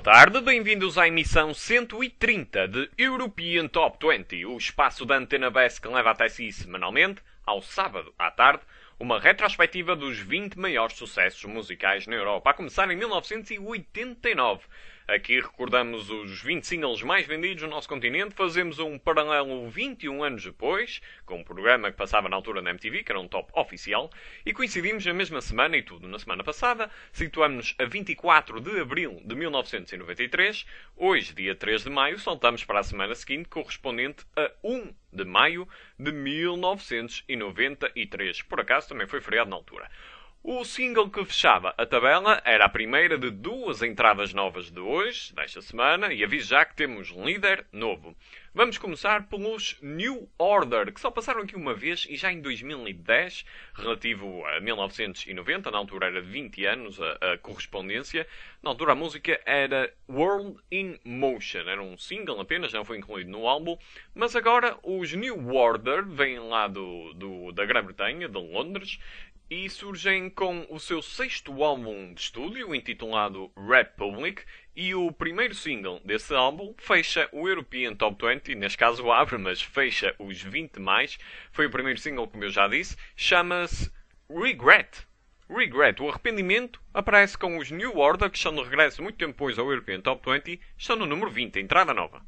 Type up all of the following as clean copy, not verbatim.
tarde, bem-vindos à emissão 130 de European Top 20, o espaço da Antena BES que leva até si semanalmente, ao sábado à tarde, uma retrospectiva dos 20 maiores sucessos musicais na Europa, a começar em 1989. Aqui recordamos os 20 singles mais vendidos no nosso continente, fazemos um paralelo 21 anos depois, com um programa que passava na altura na MTV, que era um top oficial, e coincidimos na mesma semana e tudo na semana passada, situamos-nos a 24 de abril de 1993, hoje, dia 3 de maio, saltamos para a semana seguinte, correspondente a 1 de maio de 1993. Por acaso também foi feriado na altura. O single que fechava a tabela era a primeira de duas entradas novas de hoje, desta semana, e aviso já que temos líder novo. Vamos começar pelos New Order, que só passaram aqui uma vez e já em 2010, relativo a 1990, na altura era de 20 anos a correspondência, na altura a música era World in Motion, era um single apenas, não foi incluído no álbum, mas agora os New Order vêm lá da Grã-Bretanha, de Londres, e surgem com o seu sexto álbum de estúdio, intitulado Republic, e o primeiro single desse álbum fecha o European Top 20, neste caso abre, mas fecha os 20 mais. Foi o primeiro single, como eu já disse, chama-se Regret. Regret, o arrependimento, aparece com os New Order, que estão de regresso muito tempo depois ao European Top 20, estão no número 20, entrada nova.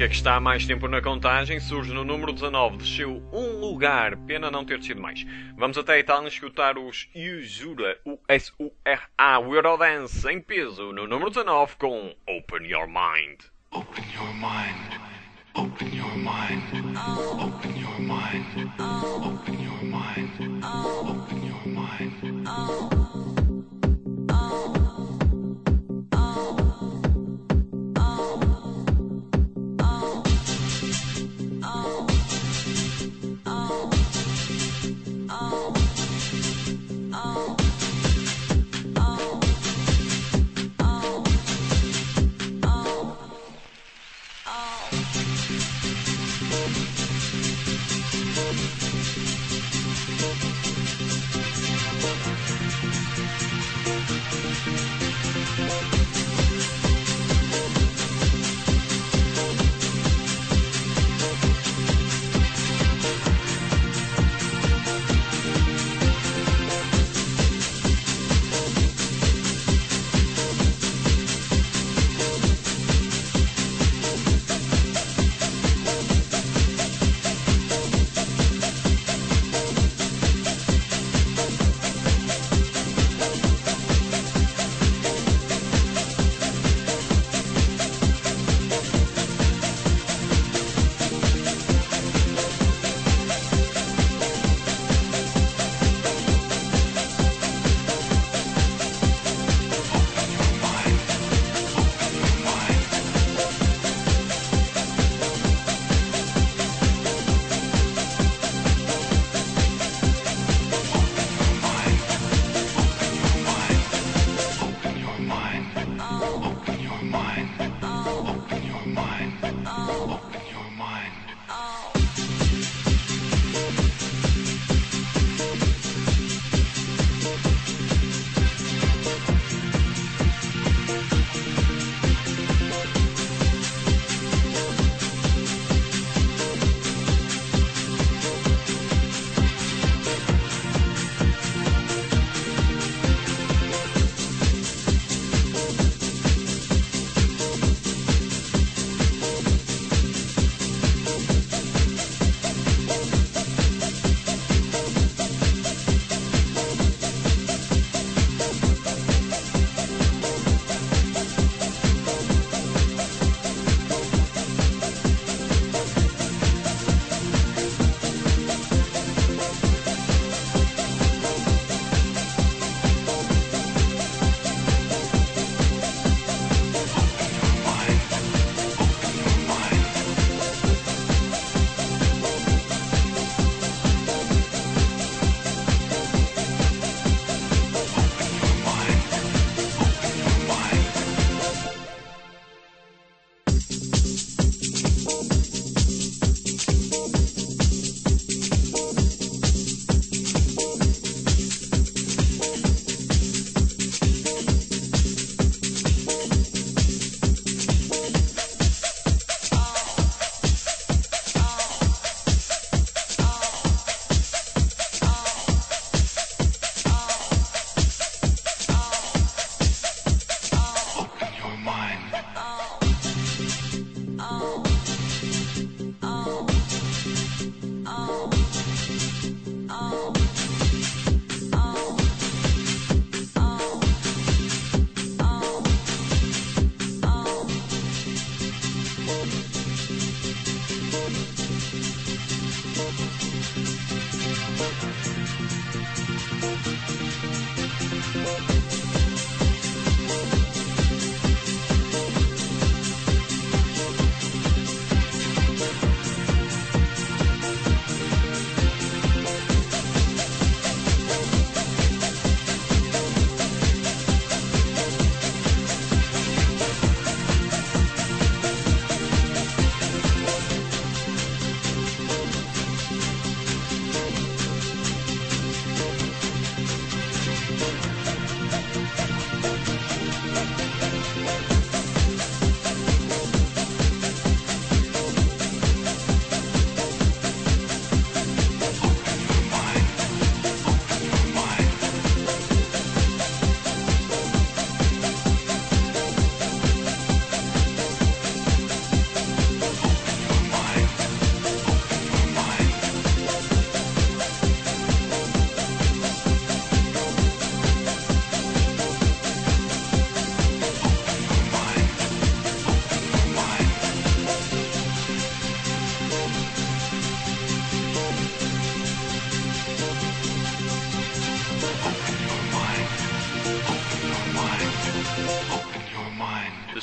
que está há mais tempo na contagem, surge no número 19, desceu um lugar, pena não ter descido mais. Vamos até a Itália escutar os Usura, U-S-U-R-A, o Eurodance em peso, no número 19 com Open Your Mind. Open your mind. Open your mind. Open your mind. Open your mind. Open your mind.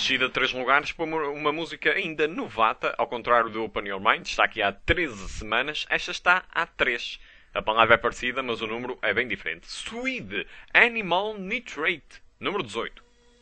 descida de 3 lugares para uma música ainda novata, ao contrário do Open Your Mind, está aqui há 13 semanas, esta está há 3. A palavra é parecida, mas o número é bem diferente. Swede, Animal Nitrate, número 18.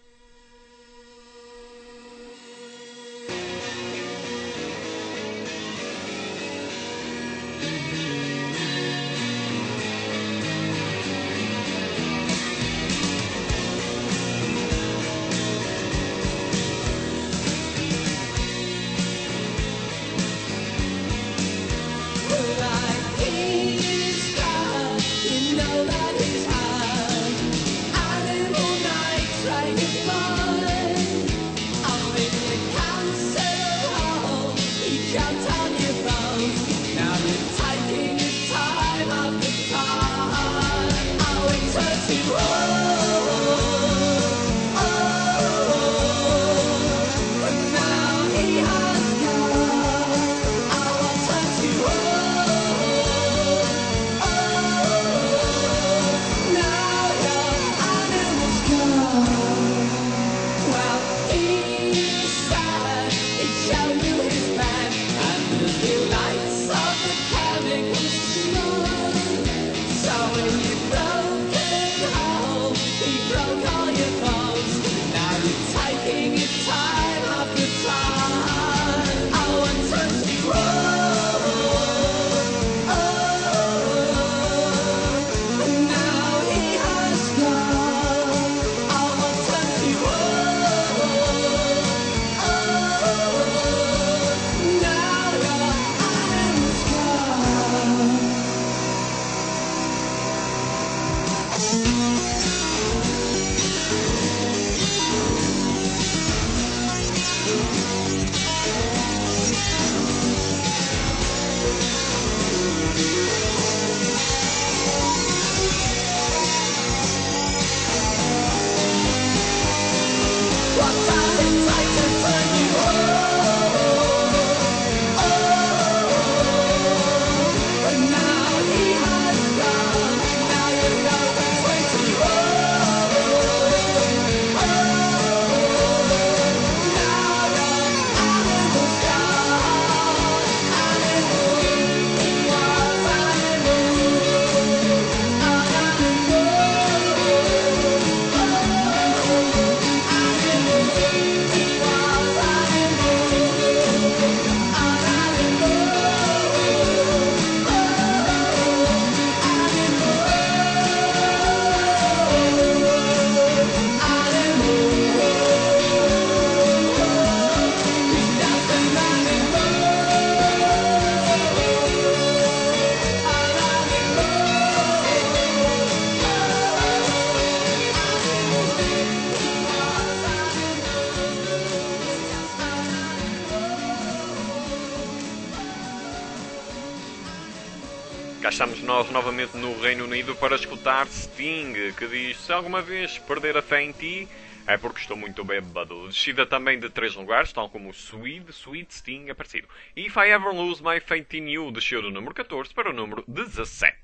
Cá estamos nós novamente no Reino Unido para escutar Sting, que diz: se alguma vez perder a fé em ti, é porque estou muito bêbado. Descida também de 3 lugares, tal como o Sweet Sting é parecido. E If I Ever Lose My Faith in You desceu do número 14 para o número 17.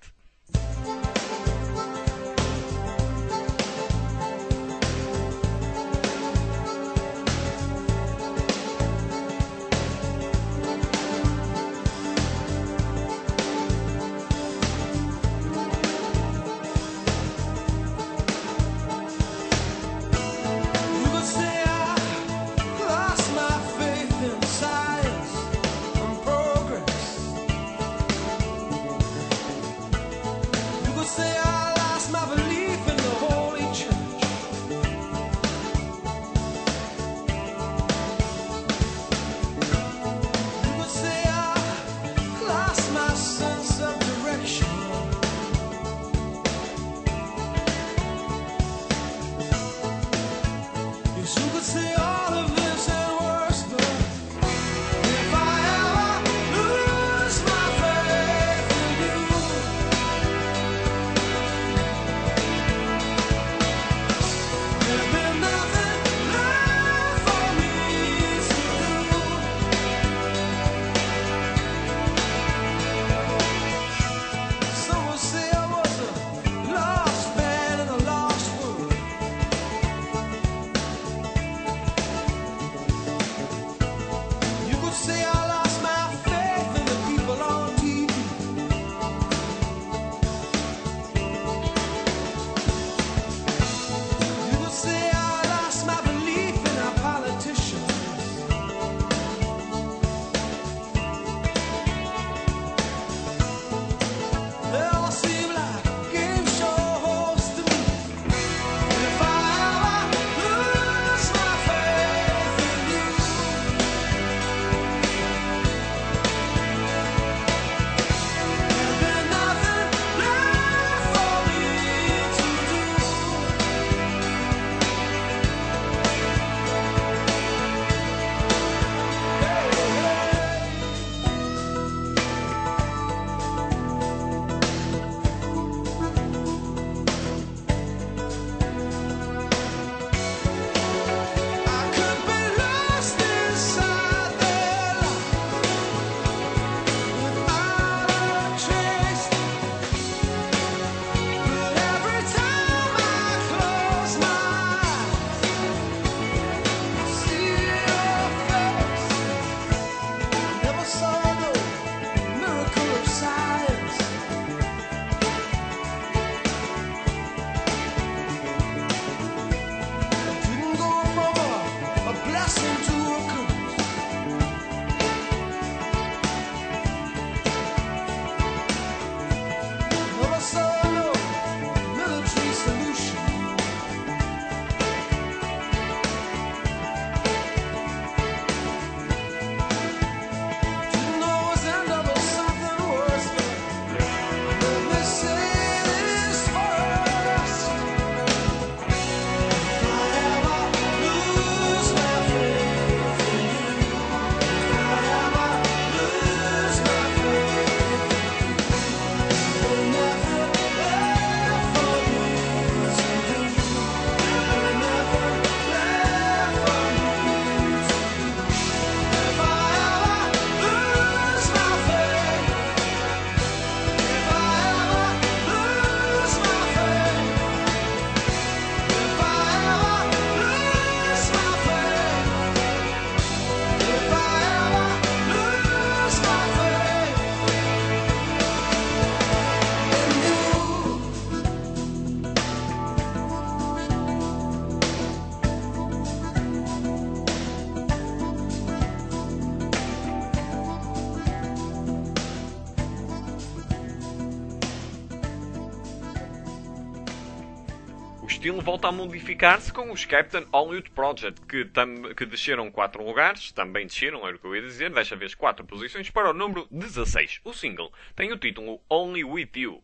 estilo volta a modificar-se com os Captain Hollywood Project, que desceram 4 lugares, também desceram, era o que eu ia dizer, desta vez 4 posições, para o número 16. O single tem o título Only With You.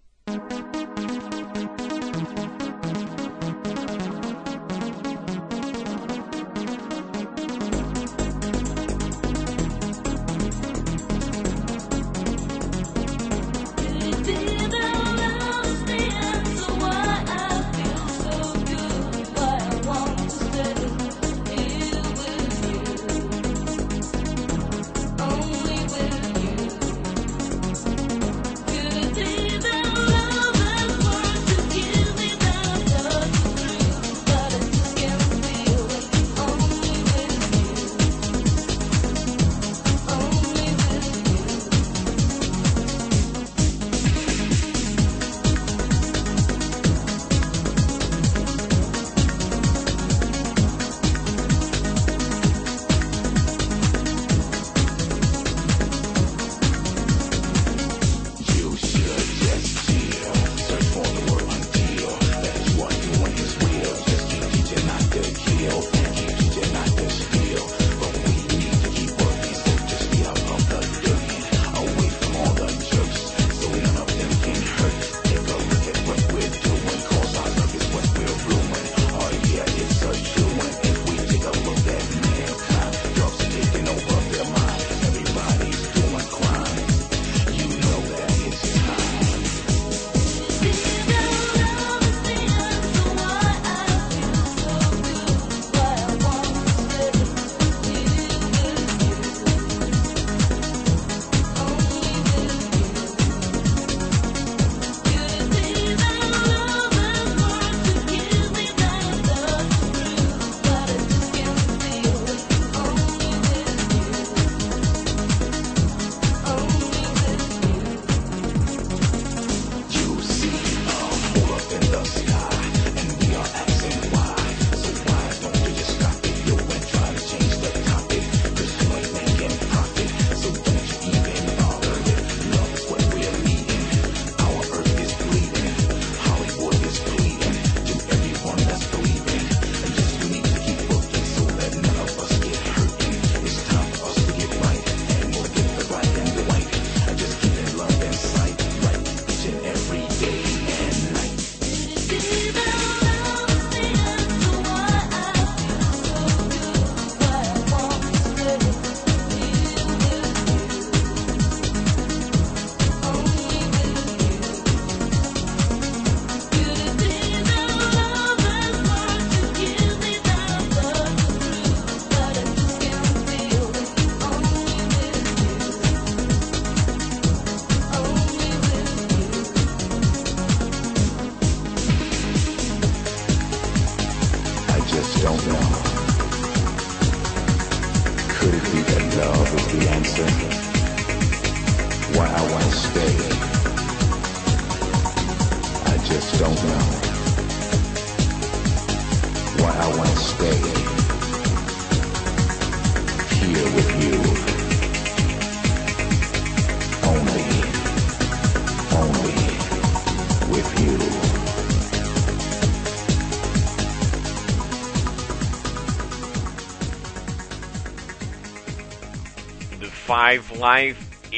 Five Live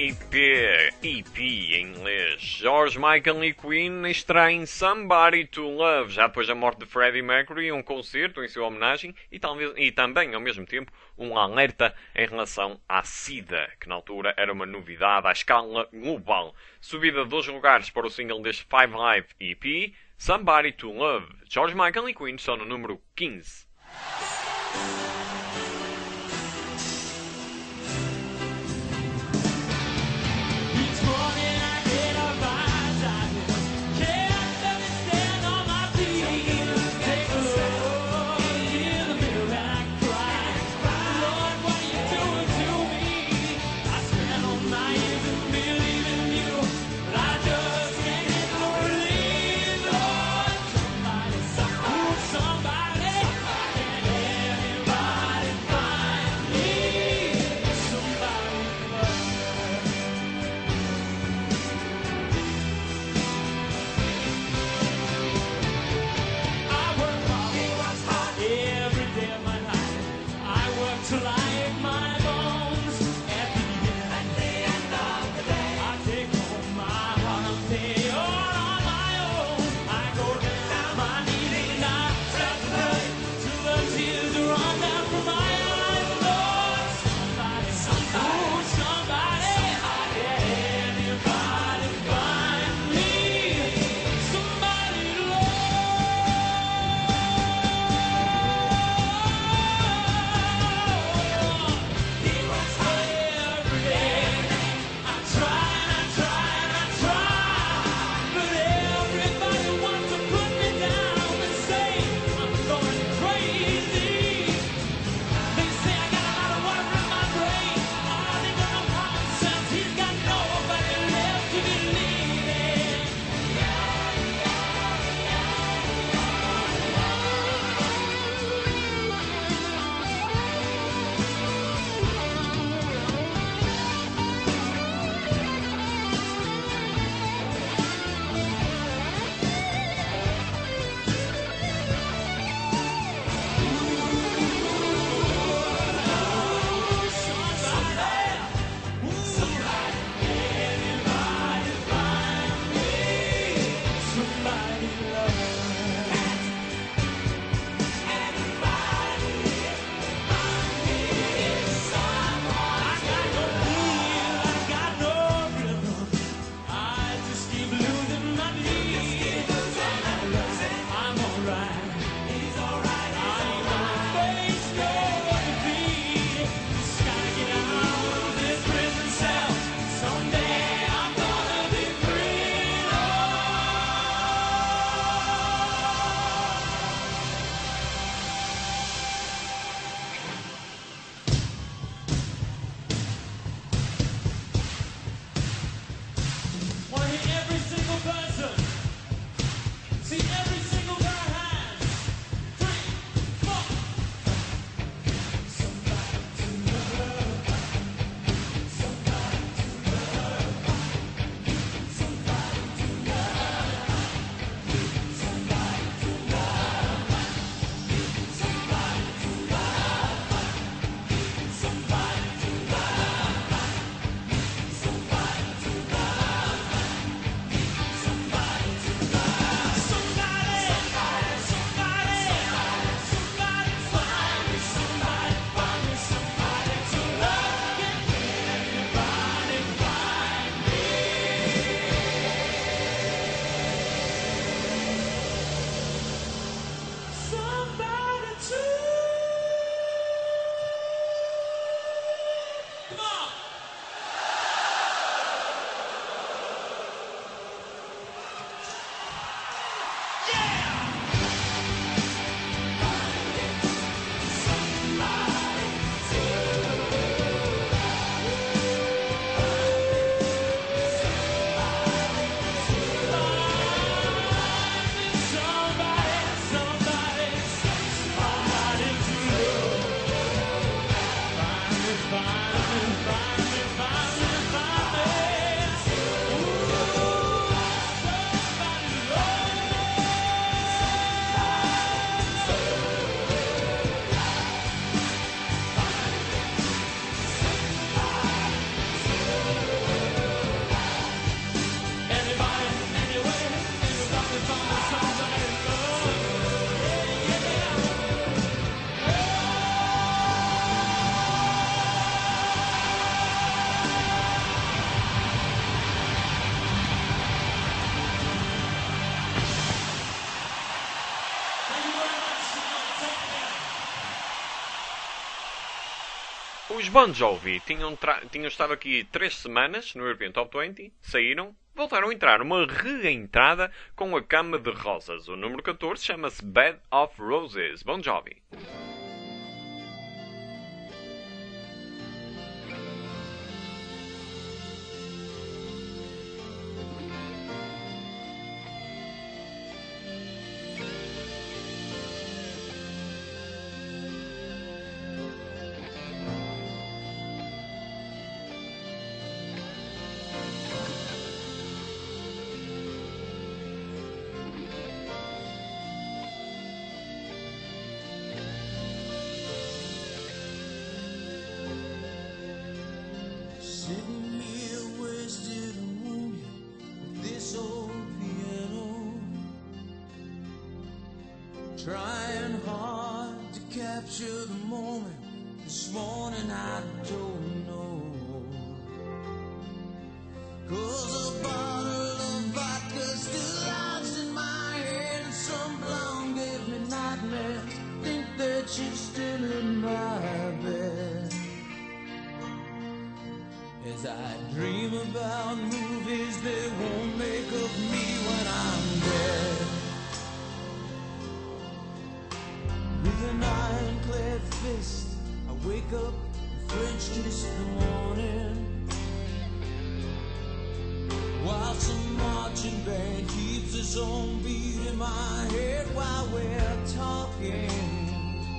EP em inglês. George Michael e Queen extraem Somebody to Love, já depois da morte de Freddie Mercury, um concerto em sua homenagem e também, ao mesmo tempo, um alerta em relação à SIDA, que na altura era uma novidade à escala global. Subida de 2 lugares para o single deste Five Live EP, Somebody to Love. George Michael e Queen são no número 15. Os Bon Jovi tinham estado aqui 3 semanas no European Top 20, saíram, voltaram a entrar, uma reentrada com a Cama de Rosas. O número 14 chama-se Bed of Roses, Bon Jovi. Sitting here wasted and wounded with this old piano, trying hard to capture the moment. This morning I don't know, 'cause a bottle of vodka still lies in my head, and some blonde gave me nightmares. Think that she's still in my bed. As I dream about movies they won't make of me when I'm dead. With an ironclad fist, I wake up and French kiss the morning, while some marching band keeps its own beat in my head while we're talking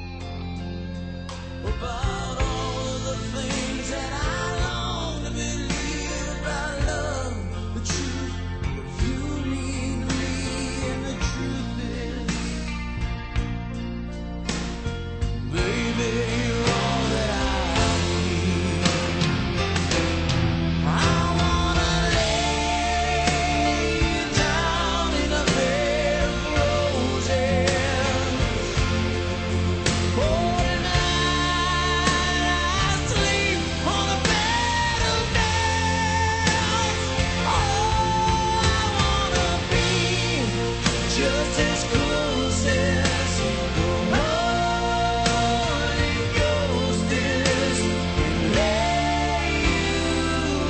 about all of the things that I long to believe about love, the truth that you mean to me, and the truth is, baby, you're all that I need. I wanna lay you down in a bed of roses. Oh, just as close as the Holy Ghost is, and lay you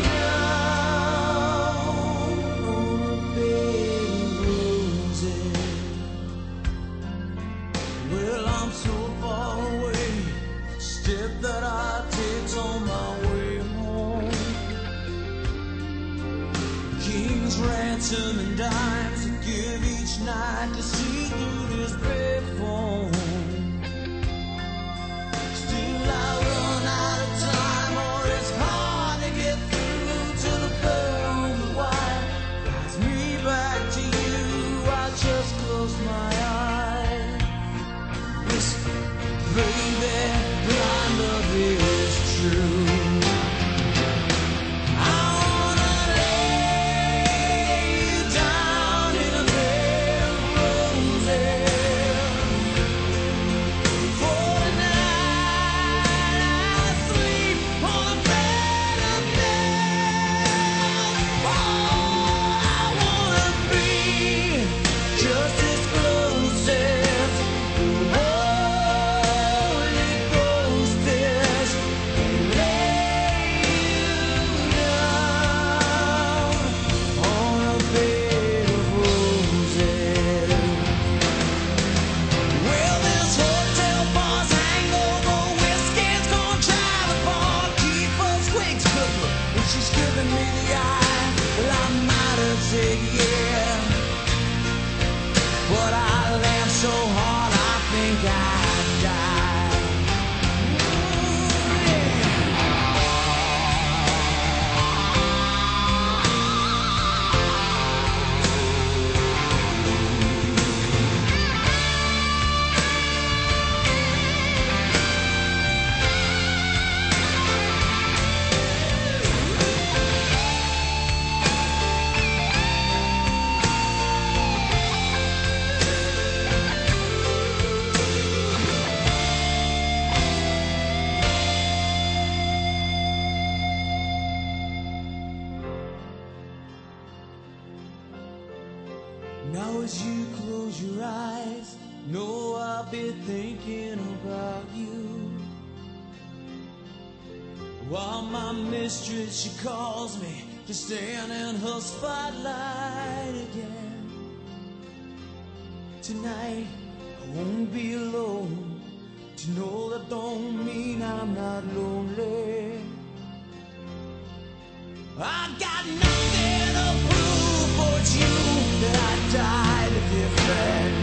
down on a bed of roses. Well, I'm so far away, step that I take's on my way home. King's ransom and dimes to give each night to see through this brave phone. Still I run out of time, or it's hard to get through to the girl on the wire. Guides me back to you, I just close my eyes. Listen, baby, my love is true. Just as close as the Holy Ghost is, and lay you down on a bed of roses. Well, this hotel bar's hangover whiskey's gonna drive the bar, keep us quick cooking. When she's giving me the eye, well, I might have said yeah, but I laughed so hard I think I died. Ooh, yeah. Now as you close your eyes, know I'll be thinking about you. While my mistress, she calls me to stand in her spotlight again. Tonight, I won't be alone. To know that don't mean I'm not lonely. I got nothing to prove, but it's you that I died to defend.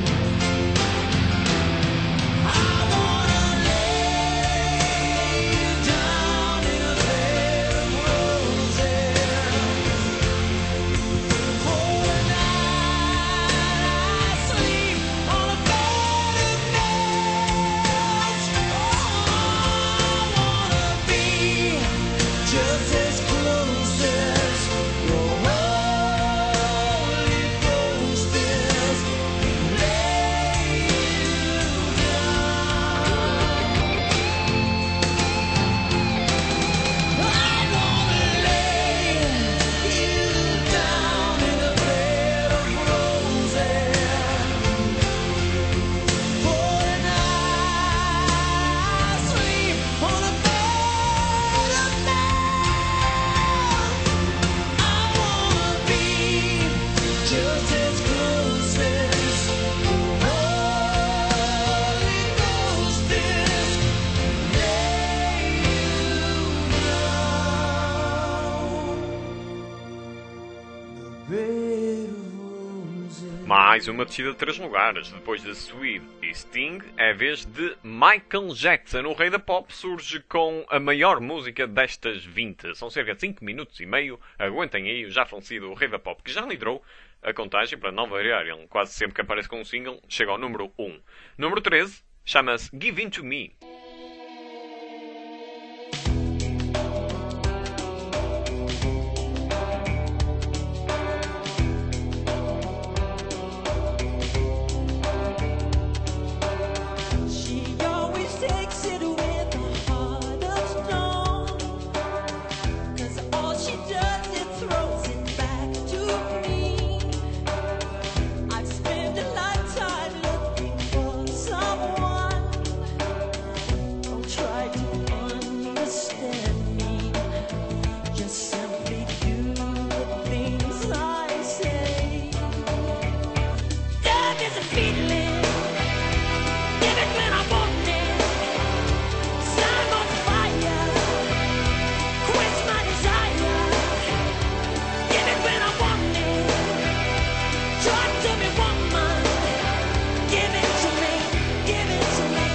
I wanna lay you down in a bed of roses. For the night I sleep on a bed of nails. Oh, I wanna be just as close as your Holy Ghost is. Lay you down. I wanna lay you down in a bed of roses. For the night I sleep on a bed of nails. I wanna be just as close as your Holy Ghost is. Lay you down. The bed of roses. Mais uma descida de 3 lugares. Depois de Sweet e Sting, é a vez de Michael Jackson. O rei da pop surge com a maior música destas 20. São cerca de 5 minutos e meio. Aguentem aí o já falecido rei da pop, que já liderou a contagem para não variar. Ele quase sempre que aparece com um single chega ao número 1. Número 13 chama-se Give In To Me. She always takes it with a heart of stone. 'Cause all she does is throws it back to me. I've spent a lifetime looking for someone. Don't try to understand me. Just simply do the things I say. Love is a feeling. Give it when I want it. Set on fire. Quench my desire. Give it when I want it. Talk to me, woman. Give it to me. Give it to me.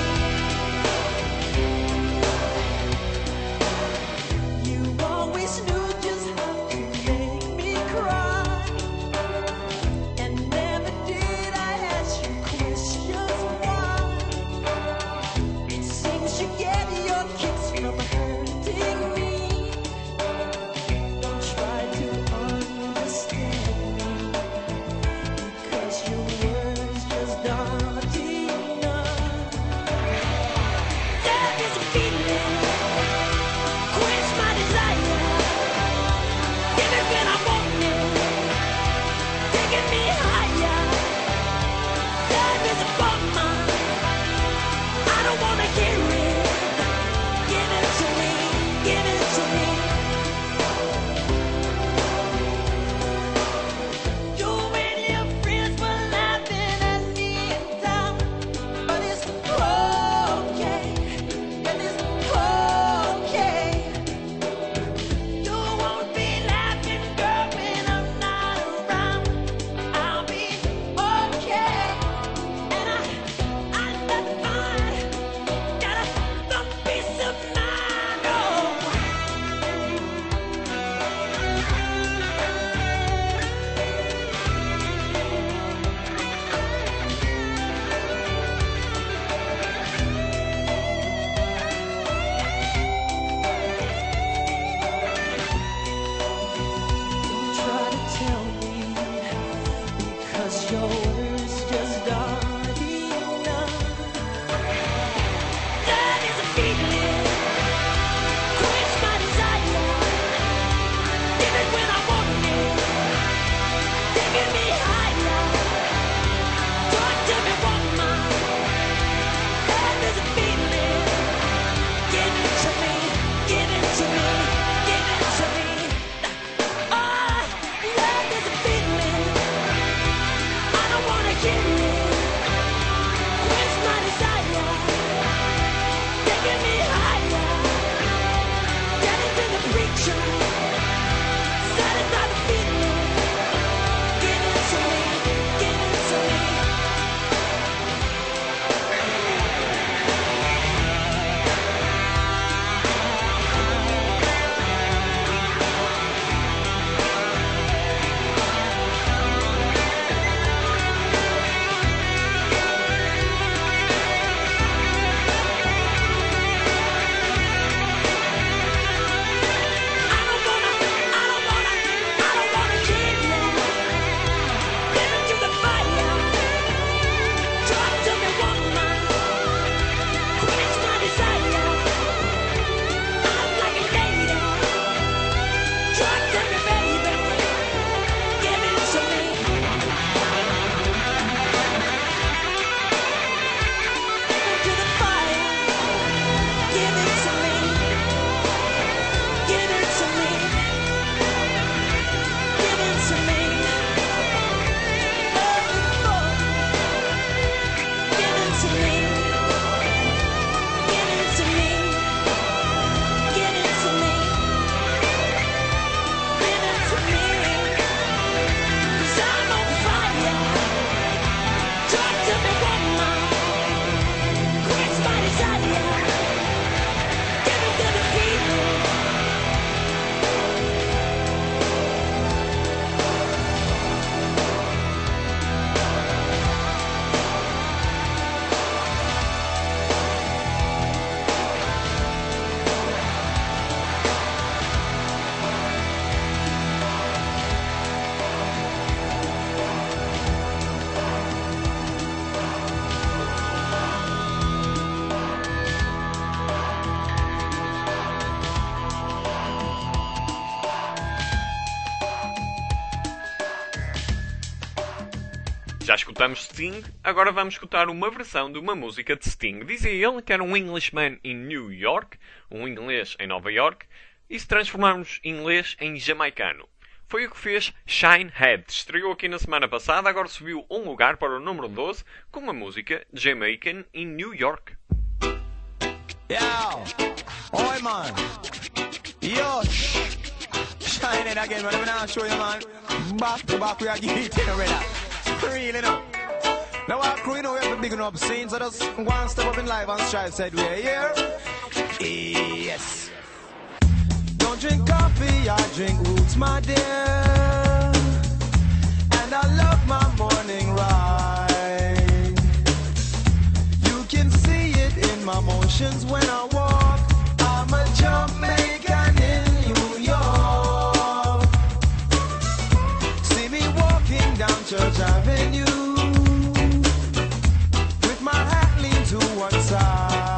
You always knew just how to make me cry. And never did I ask you questions why. It seems you get your kicks from hurting me. Don't try to understand me, because your words just aren't enough. Love is a feeling. Quench my desire. Give it when I want it. Taking me higher. Love is a bummer. I don't wanna hear it. Give it to me. Give it to me. You and your friends were laughing at me in town, but it's okay. And it's okay. You won't be laughing, girl, when I'm not around. I'll be okay. And I'm not fine. Got some peace of mind. Oh. Don't try to tell me, because your words just aren't enough. Love is a feeling. Quench my desire. Give it when I want it. Taking me higher. Talk to me, woman. Love is a feeling. Give it to me. Give it to me. Já escutamos Sting, agora vamos escutar uma versão de uma música de Sting. Dizia ele que era um Englishman in New York, um inglês em Nova York, e se transformarmos inglês em jamaicano. Foi o que fez Shinehead. Estreou aqui na semana passada, agora subiu um lugar para o número 12 com uma música Jamaican in New York. Yo, oi man, yo, Shinehead again, man. I'm gonna show you, man. Back to back, we are getting already. Really, no. Now our crew, you know, we have to big up scenes, so just one step up in life and strive, said we are here. Yes. Don't drink coffee, I drink roots, my dear. And I love my morning ride. You can see it in my motions when I walk. I'm a Jamaican in New York. See me walking down Church Avenue with my hat leaned to one side.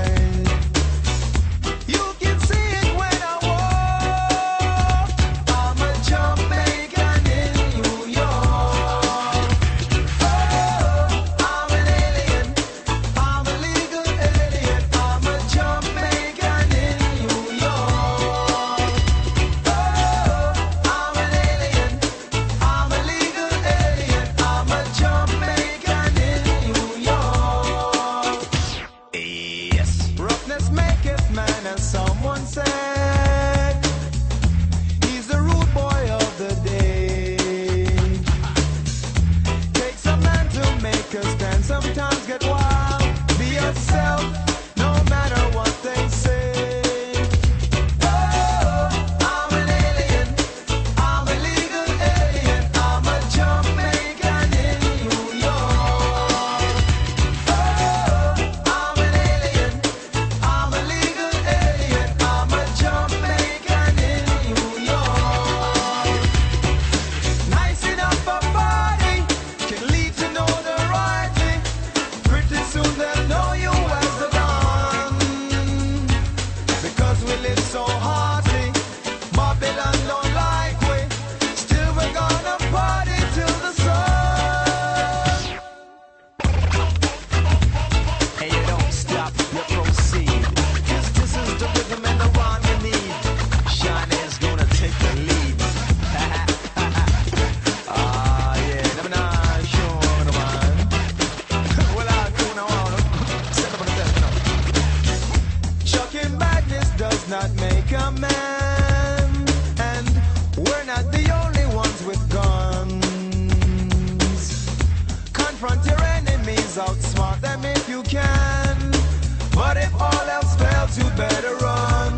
Outsmart them if you can, but if all else fails, you better run.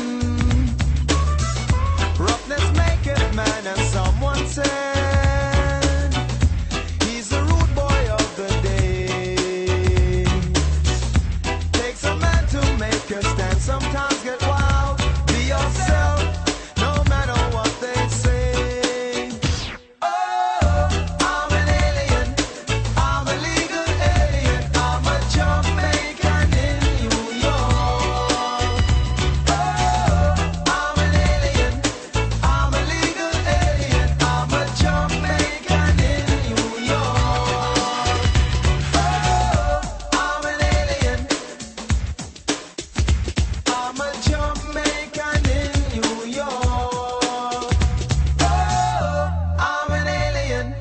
Roughness maketh man, and someone said he's the rude boy of the day. Takes a man to make a stand, sometimes get wild. Be yourself, no matter what they say. Oh, I'm an alien, I'm a legal alien, I'm a Jamaican in New York. Oh, I'm an alien, I'm a legal alien, I'm a Jamaican in New York. Oh, I'm an alien, I'm a Jamaican in New York. Oh, I'm an alien,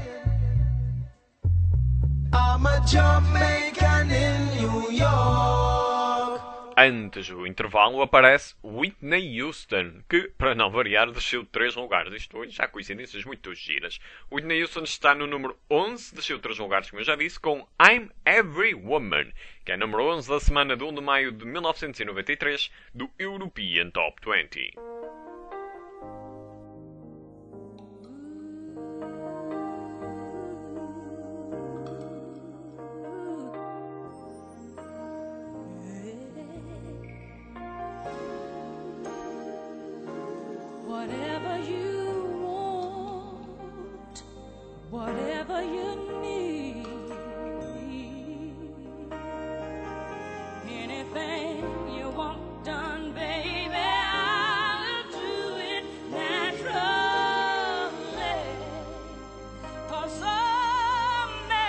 I'm a Jamaican in New York. Antes do intervalo aparece Whitney Houston, que, para não variar, desceu 3 lugares. Isto hoje já há coincidências muito giras. Whitney Houston está no número 11, desceu 3 lugares, como eu já disse, com I'm Every Woman, que é número 11 da semana de 1 de maio de 1993 do European Top 20. Whatever you want, whatever you need, anything you want done, baby, I will do it naturally. 'Cause some men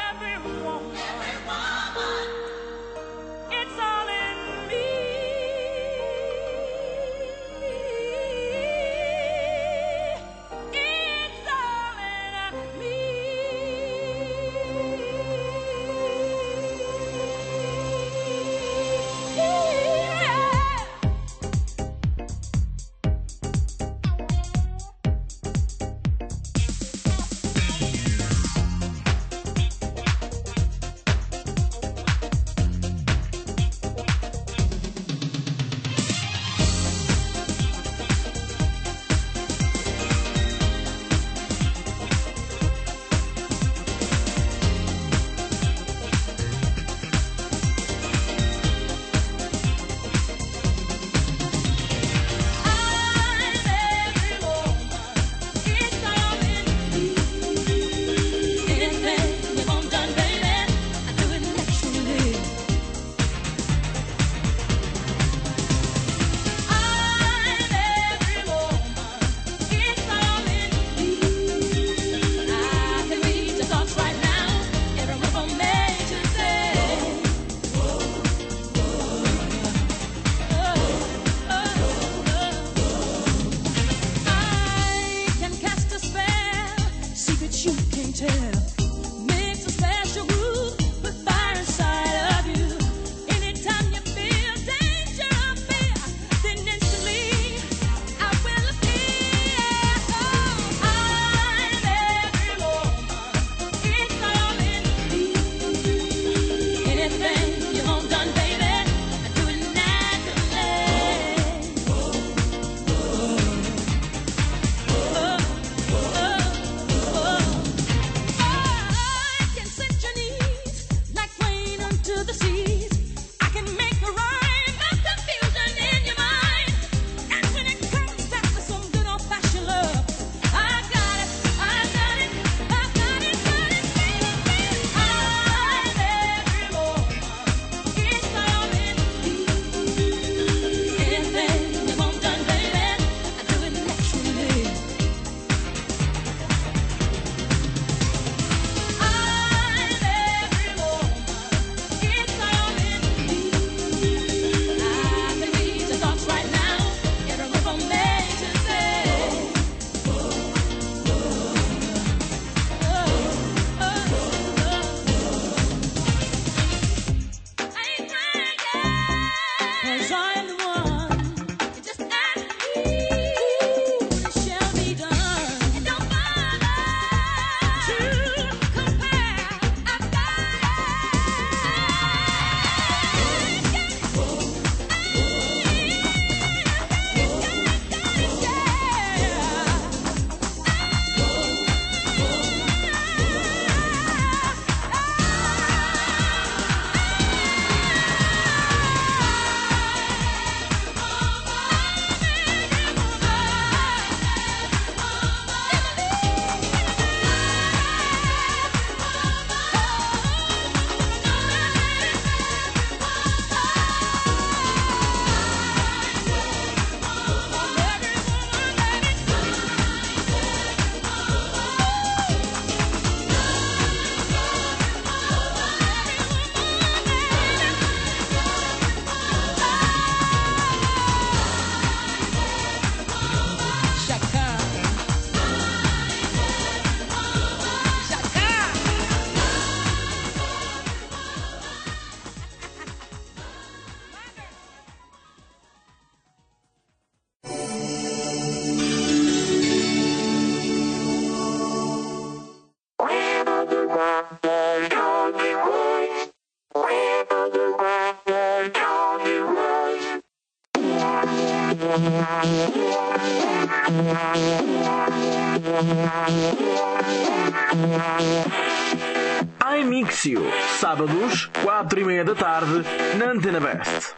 iMixio, sábados, 4:30 da tarde, na Antena Best.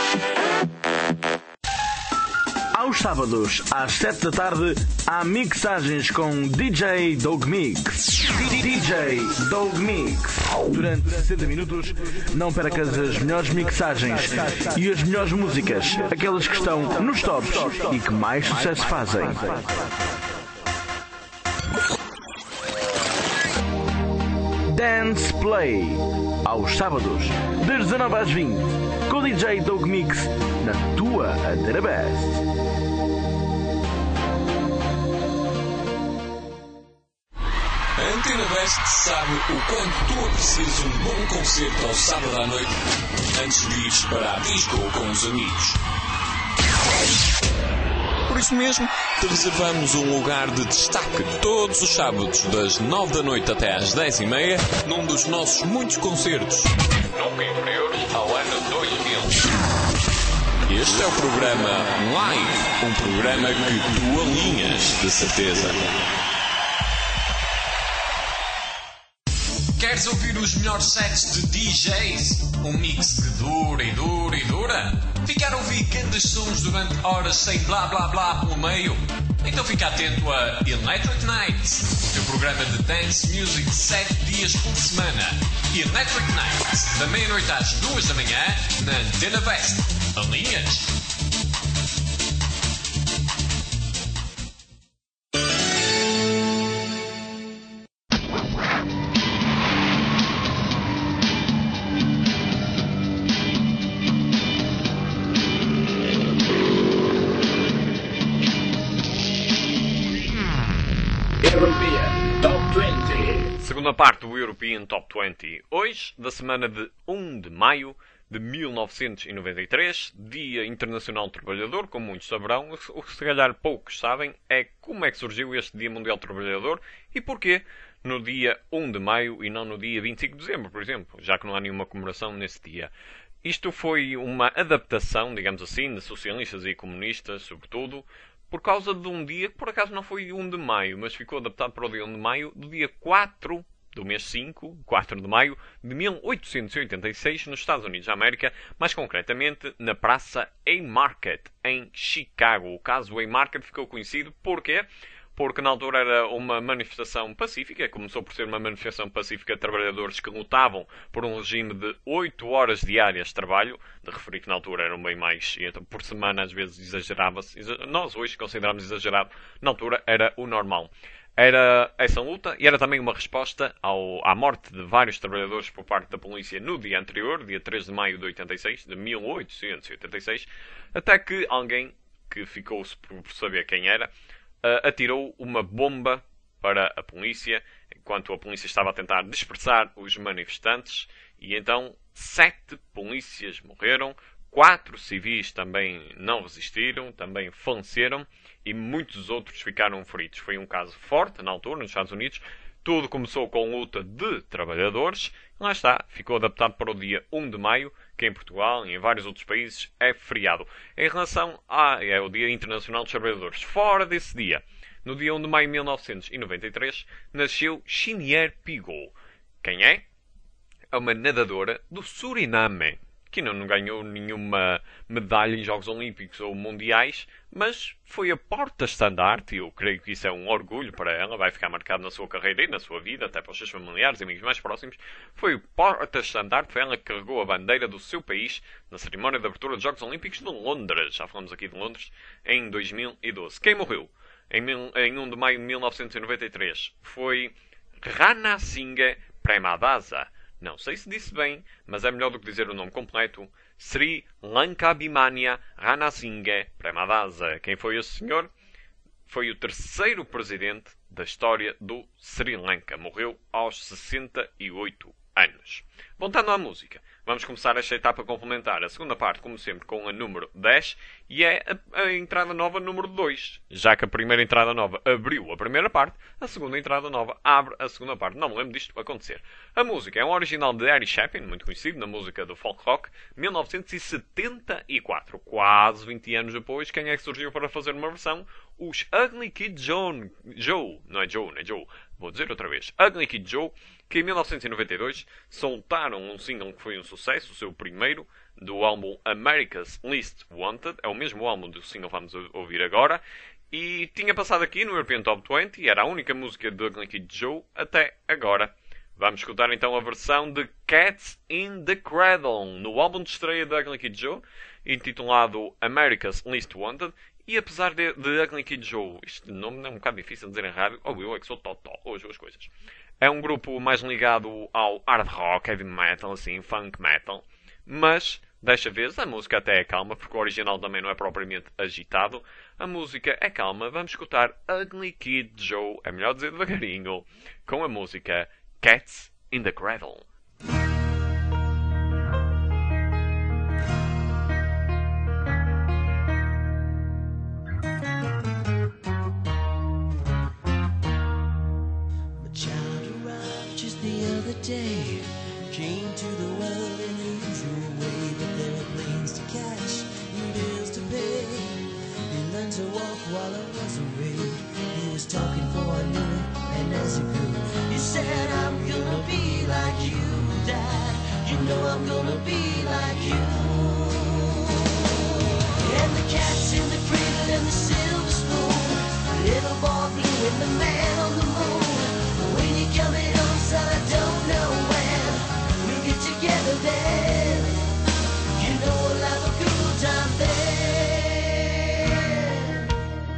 Aos sábados, às 7 da tarde, há mixagens com DJ Dog Mix. DJ Dog Mix. Durante 60 minutos, não percas as melhores mixagens e as melhores músicas, aquelas que estão nos tops e que mais sucesso fazem. Dance Play, aos sábados, das 19 às 20, com o DJ Dog Mix, na tua Antena Best. A Antena West sabe o quanto tu aprecias um bom concerto ao sábado à noite antes de ires para a disco com os amigos. Por isso mesmo, te reservamos um lugar de destaque todos os sábados das 9 da noite até às 10h30 num dos nossos muitos concertos. Nunca inferiores ao ano 2000. Este é o programa Live, um programa que tu alinhas, de certeza. Queres ouvir os melhores sets de DJs? Um mix que dura e dura e dura? Ficar a ouvir grandes sons durante horas sem blá blá blá pelo meio? Então fica atento a Electric Nights, o teu programa de dance music 7 dias por semana. Electric Nights, da meia-noite às 2 da manhã, na Antena West. Alinhas? Segunda parte do European Top 20. Hoje, da semana de 1 de maio de 1993, Dia Internacional do Trabalhador, como muitos saberão. O que se calhar poucos sabem é como é que surgiu este Dia Mundial do Trabalhador e porquê no dia 1 de maio e não no dia 25 de dezembro, por exemplo, já que não há nenhuma comemoração nesse dia. Isto foi uma adaptação, digamos assim, de socialistas e comunistas, sobretudo, por causa de um dia que por acaso não foi 1 de maio, mas ficou adaptado para o dia 1 de maio, do dia 4 do mês 5, 4 de maio de 1886, nos Estados Unidos da América, mais concretamente na Praça Haymarket, em Chicago. O caso Haymarket ficou conhecido porque na altura era uma manifestação pacífica, começou por ser uma manifestação pacífica de trabalhadores que lutavam por um regime de 8 horas diárias de trabalho, de referir que na altura eram bem mais, e então por semana às vezes exagerava-se, nós hoje consideramos exagerado, na altura era o normal. Era essa luta e era também uma resposta à morte de vários trabalhadores por parte da polícia no dia anterior, dia 3 de maio de 1886, até que alguém, que ficou-se por saber quem era, atirou uma bomba para a polícia, enquanto a polícia estava a tentar dispersar os manifestantes, e então 7 polícias morreram, 4 civis também não resistiram, também faleceram, e muitos outros ficaram feridos. Foi um caso forte na altura, nos Estados Unidos. Tudo começou com luta de trabalhadores. Lá está, ficou adaptado para o dia 1 de maio, que em Portugal e em vários outros países é feriado. Em relação é o Dia Internacional dos Trabalhadores. Fora desse dia, no dia 1 de maio de 1993, nasceu Chinier Pigot. Quem é? É uma nadadora do Suriname, que não ganhou nenhuma medalha em Jogos Olímpicos ou Mundiais, mas foi a porta-estandarte, e eu creio que isso é um orgulho para ela, vai ficar marcado na sua carreira e na sua vida, até para os seus familiares e amigos mais próximos. Foi o porta-estandarte, foi ela que carregou a bandeira do seu país na cerimónia de abertura dos Jogos Olímpicos de Londres, já falamos aqui de Londres, em 2012. Quem morreu em 1 de maio de 1993 foi Rana Singhe Premadasa. Não sei se disse bem, mas é melhor do que dizer o nome completo. Sri Lankabhimanya Ranasinghe Premadasa. Quem foi esse senhor? Foi o terceiro presidente da história do Sri Lanka. Morreu aos 68 anos. Voltando à música, vamos começar esta etapa complementar. A segunda parte, como sempre, com a número 10 e é a entrada nova número 2. Já que a primeira entrada nova abriu a primeira parte, a segunda entrada nova abre a segunda parte. Não me lembro disto acontecer. A música é um original de Harry Chapin, muito conhecido na música do folk rock, 1974. Quase 20 anos depois, quem é que surgiu para fazer uma versão? Os Ugly Kid Joe. Não é Joe. Vou dizer outra vez. Ugly Kid Joe, que em 1992 soltaram um single que foi um sucesso, o seu primeiro, do álbum America's Least Wanted. É o mesmo álbum do single que vamos ouvir agora. E tinha passado aqui no European Top 20, era a única música de Ugly Kid Joe até agora. Vamos escutar então a versão de Cats in the Cradle, no álbum de estreia de Ugly Kid Joe, intitulado America's Least Wanted. E apesar de Ugly Kid Joe, este nome é um bocado difícil de dizer em rádio, ou eu é que sou totó, ou as duas coisas. É um grupo mais ligado ao hard rock, heavy metal, assim, funk metal, mas Desta vez a música até é calma, porque o original também não é propriamente agitado. A música é calma. Vamos escutar Ugly Kid Joe, é melhor dizer devagarinho, com a música Cats in the Cradle. My child arrived just the other day. Came to the world in the usual way, but there were planes to catch and bills to pay. He learned to walk while I was away. He was talking for I knew it, and as he grew, he said, I'm gonna be like you, Dad. You know I'm gonna be like you. And the cat's in the cradle and the silver spoon, the little boy blue and the man on the moon. When you coming home, son, I don't know when we'll get together then. You know we'll have a good time then.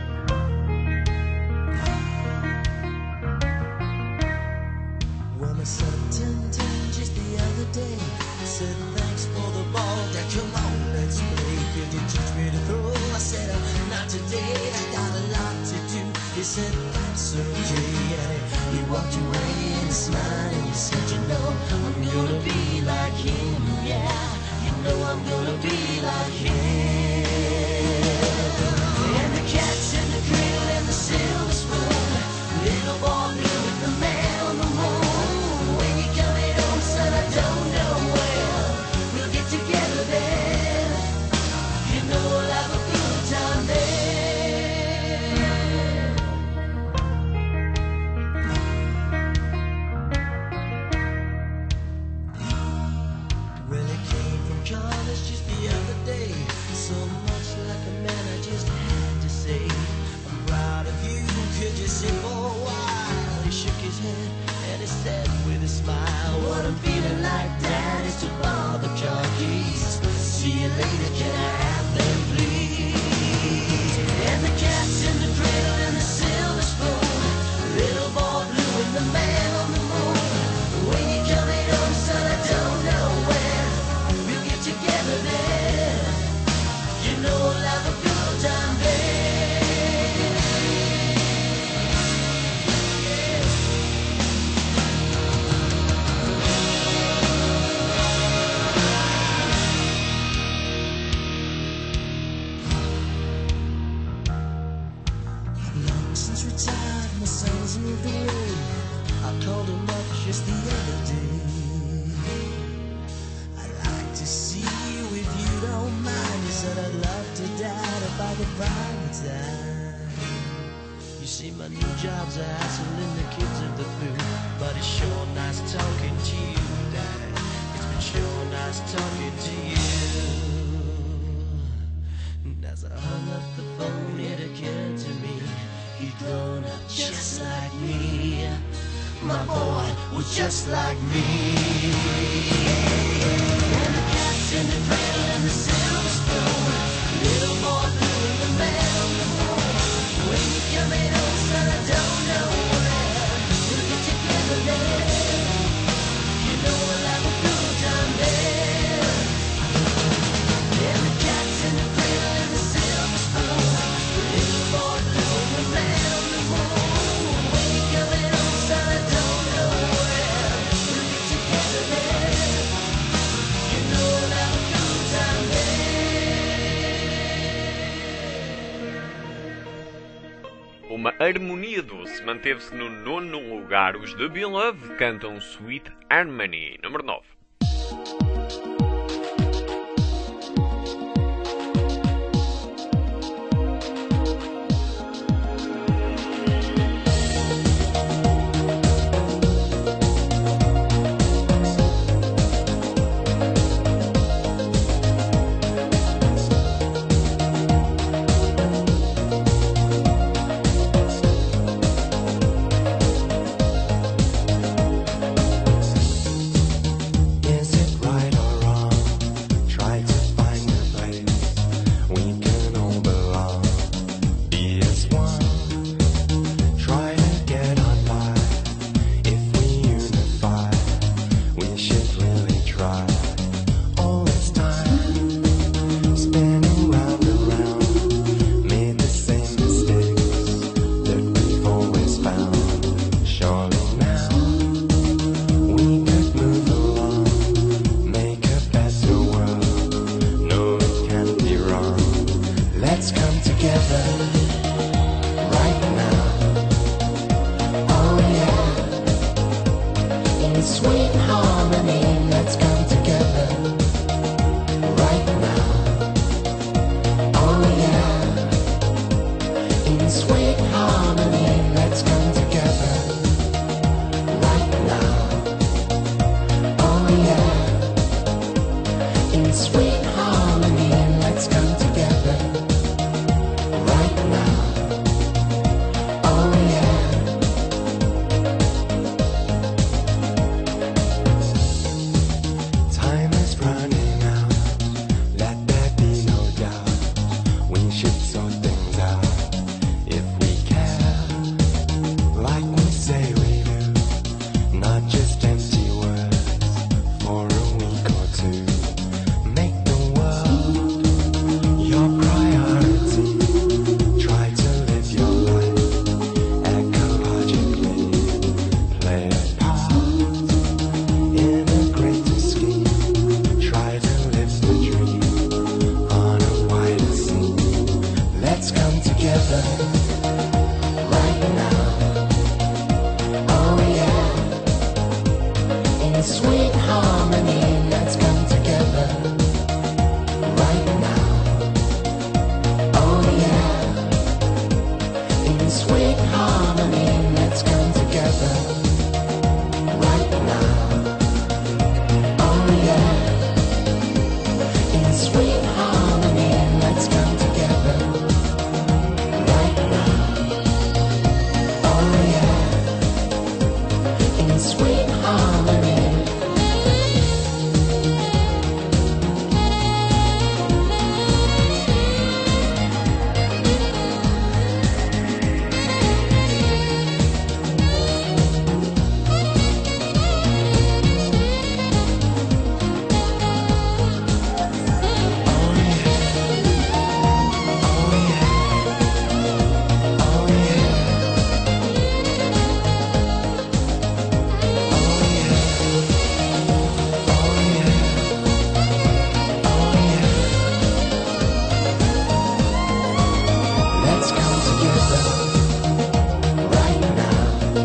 Well, my son turned 10 just the other day. Said thanks for the ball, Dad, come on, let's play. Could you teach me to throw? I said, not today, I got a lot to do. He said, that's okay, and he walked away and smiled and he said, you know, I'm gonna be like him, yeah. You know I'm gonna be like him. And the cat's in the cradle and the silver spoon, little boy blue with the man on the moon. When you coming home, son, I don't know when we'll get together then. You know we'll have a good time then. Well, he came from college just the other day. So much like a man, I just had to say, I'm proud of you, could you sit for a while? He shook his head and he said with a smile, what I'm feeling like, Dad, is to borrow the car keys. See you later, can I have them, please? And the cat's in the cradle and the silver spoon, little boy blue and the man on the moon. When you coming home, son, I don't know when we'll get together then. You know we'll have a good time then. I've long since retired, my son's moved away. I called him up just the other day. I'd like to see you if you don't mind. He said I'd love to, Dad, if I could find the time. You see, my new job's a hassle and the kids are the food, but it's sure nice talking to you, Dad. It's been sure nice talking to you. And as I hung up the phone, it occurred to me he'd grown up just like me. My boy was just like me. And the cat's in the cradle and the silver spoon, little boy blue and the man on the moon. When you coming home, son, I don't know when we'll get together then. You know we'll have a good time then. And the cat's in the cradle and the silver spoon, little boy blue and the man on the moon. When you coming home, son, I don't know when we'll get together then. You know we'll have a good time then. Uma harmonia doce manteve-se no 9º lugar. Os The Beloved cantam Sweet Harmony, número 9. sweet harmony, let's come together right now. Oh yeah. In sweet harmony, let's come together right now. Oh yeah. In sweet harmony, let's come together right now. Oh yeah. Time is running out, let there be no doubt. We should sort things out if we care, like we say we do. Not just empty words for a week or two. Make the world your priority. Try to live your life ecologically. Play a part in a greater scheme. Try to live the dream on a wider scene. Let's come together right now. Oh yeah. In sweet harmony, let's come together right now. Oh yeah. In sweet harmony, let's come together right now. Oh yeah. In sweet harmony, let's come together right now. Oh yeah. In sweet harmony. Let's come together right now.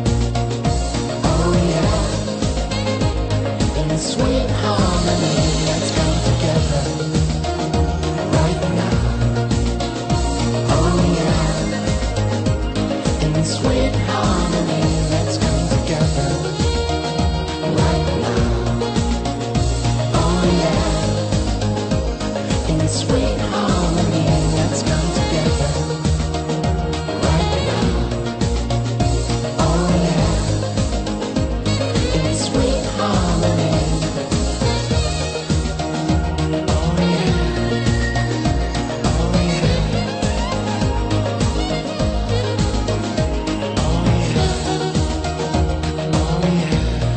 Oh yeah. In sweet harmony, let's come together right now. Oh yeah. In sweet harmony, let's come together right now. Oh yeah. In sweet harmony, let's come together right now. Oh yeah. In sweet harmony. Oh yeah. Oh yeah. Oh yeah. Oh yeah.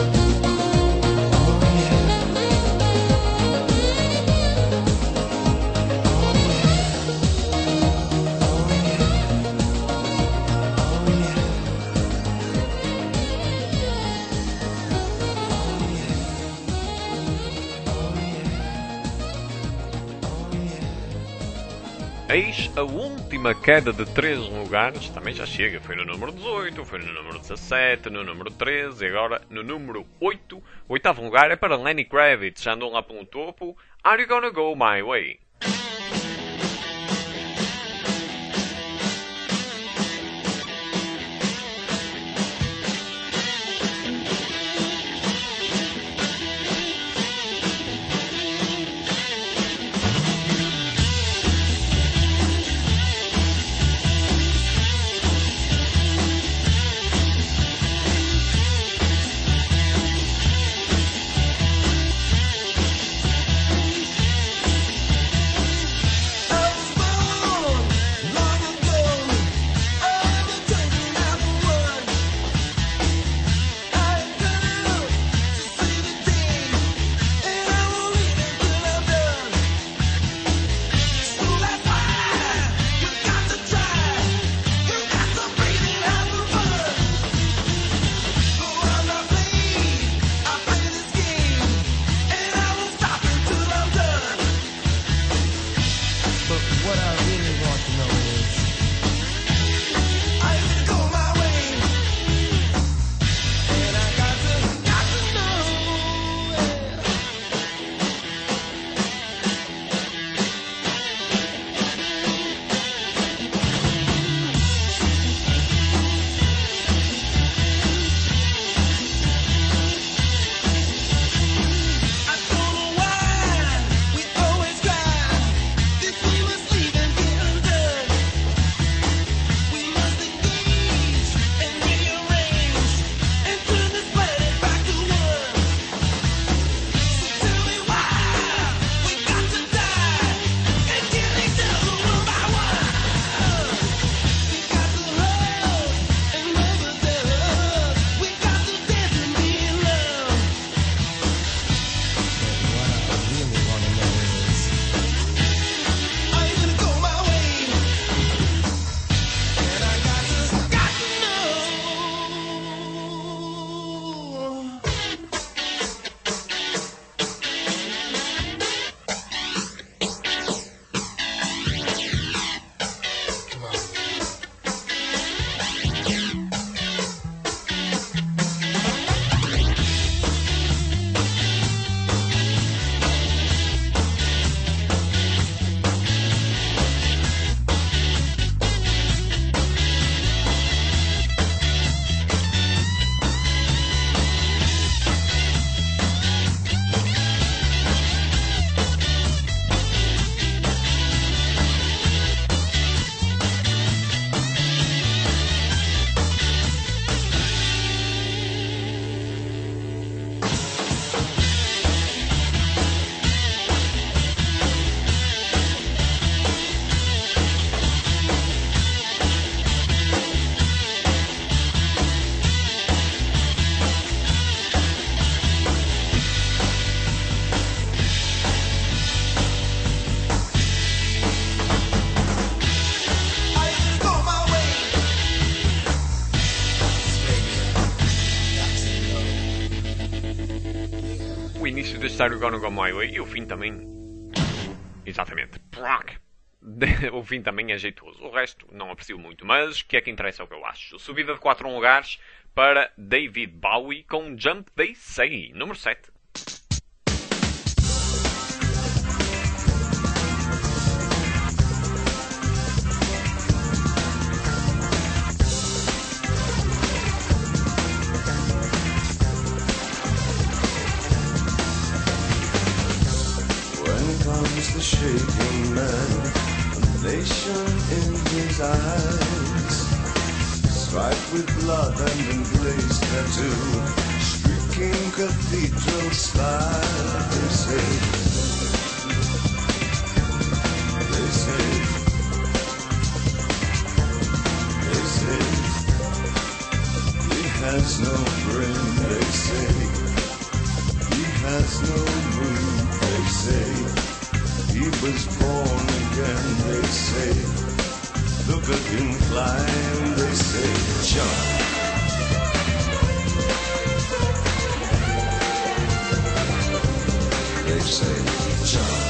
Eis a última queda de 3 lugares, também já chega, foi no número 18, foi no número 17, no número 13 e agora no número 8. O oitavo lugar é para Lenny Kravitz, já andam lá pelo topo. Are You Gonna Go My Way? O início da Are You Gonna Go My Way e o fim também. Exatamente. O fim também é jeitoso. O resto não aprecio muito, mas o que é que interessa é o que eu acho. Subida de 4 lugares para David Bowie com Jump They Say, número 7. When comes the shaking man, elation in his eyes, striped with blood and emblazed tattoo, streaking cathedral spire. They say, they say, they say, he has no brain. They say, he has no mood. They say, he was born again. They say, look at him climb. They say, jump. They say, jump.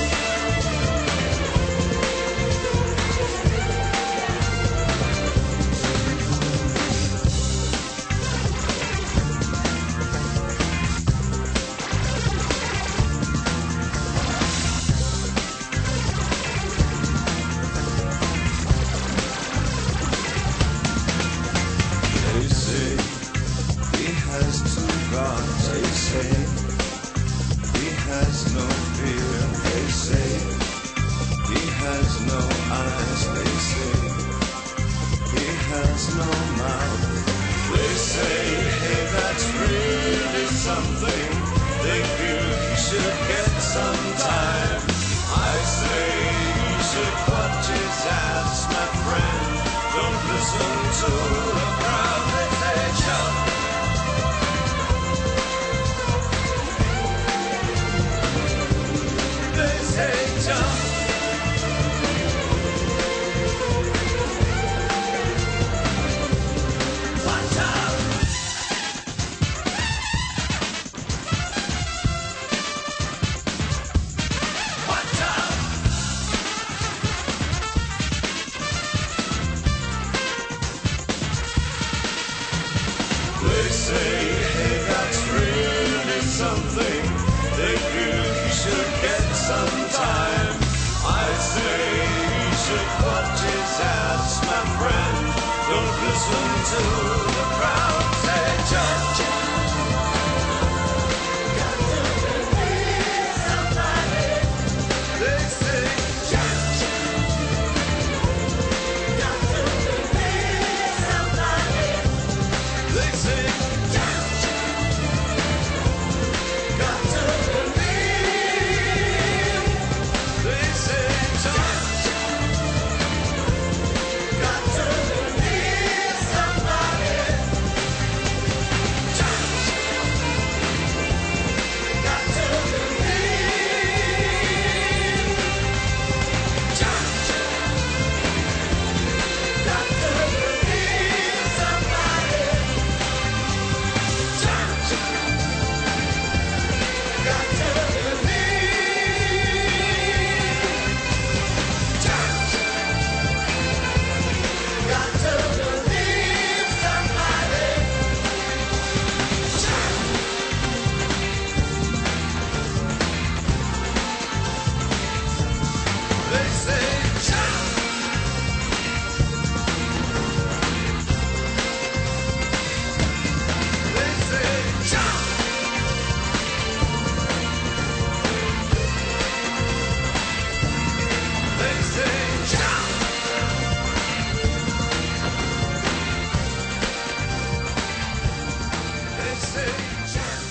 They say he has two gods. They say he has no fear. They say he has no eyes. They say he has no mouth. They say, hey, that's really something. They feel he should get some time. I say he should watch his ass, my friend. Don't listen to the crowd. They say, jump. They say, jump. Watch out. Watch out. They say, hey, that's really something. They feel he should get some time. I say he should watch his ass, my friend. Don't listen to the crowd. Say, jump. Got to believe somebody. They say, jump. Got to believe somebody. They say, jump. Got to believe. They say, jump. Got to believe somebody. Jump. Got to believe. Jump. Got to believe somebody. Jump. Got to believe. Jump. Got to believe somebody. Jump. They say, jump. They say, jump. They say, jump. They say, jump.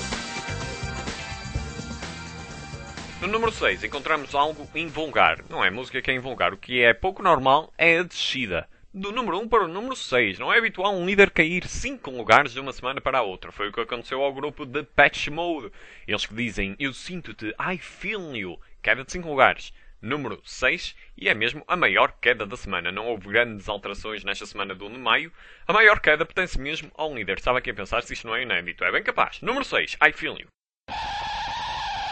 No número 6 encontramos algo invulgar. Não é música que é invulgar. O que é pouco normal é a descida. Do número 1 para o número 6. Não é habitual um líder cair 5 lugares de uma semana para a outra. Foi o que aconteceu ao grupo de Patch Mode. Eles que dizem, eu sinto-te, I feel you. Queda de 5 lugares. Número 6. E é mesmo a maior queda da semana. Não houve grandes alterações nesta semana do 1 de maio. A maior queda pertence mesmo ao líder. Estava aqui a pensar se isto não é inédito. É bem capaz. Número 6. I feel you.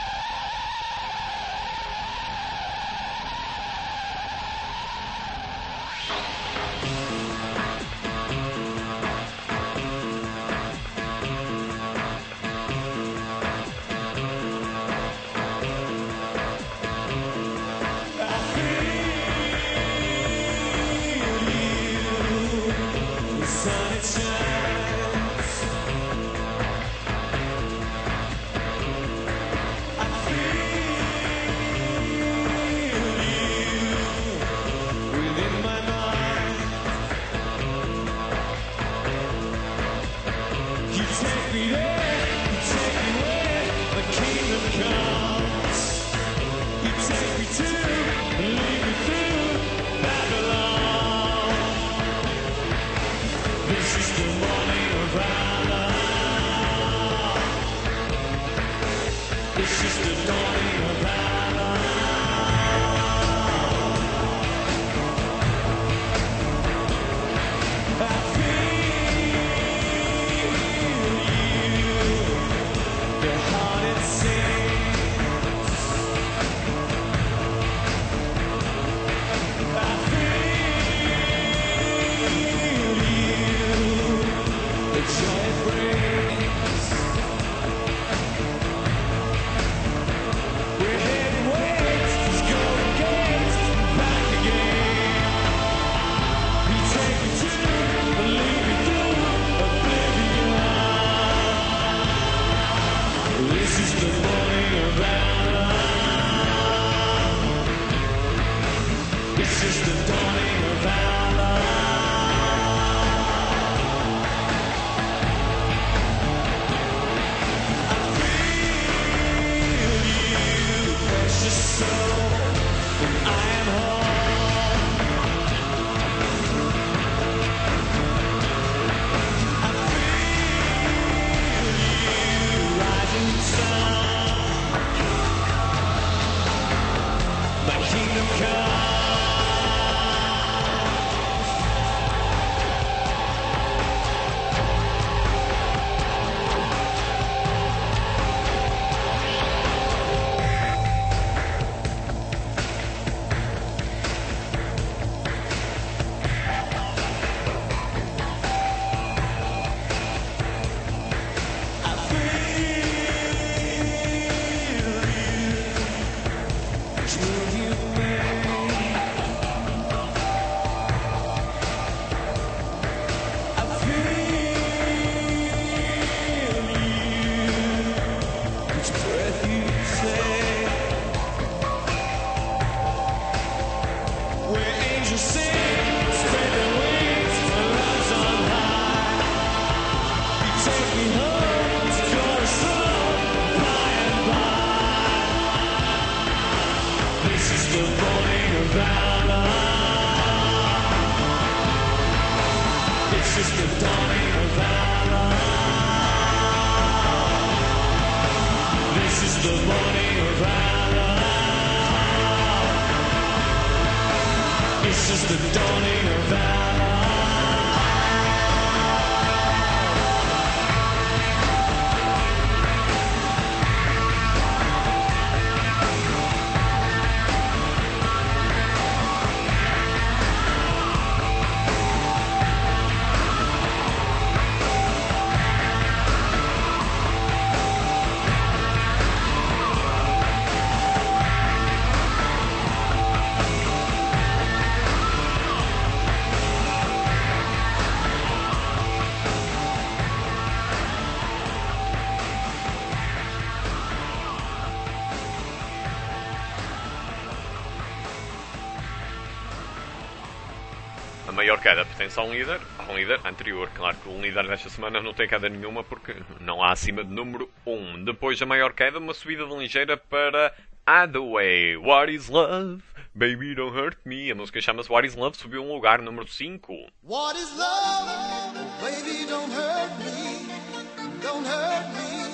A maior queda pertence a um líder anterior. Claro que o líder desta semana não tem queda nenhuma porque não há acima de número 1. Depois da maior queda, uma subida de ligeira para Hathaway. What is Love? Baby Don't Hurt Me. A música chama-se What is Love, subiu um lugar, número 5. What is love? Baby, don't hurt me. Don't hurt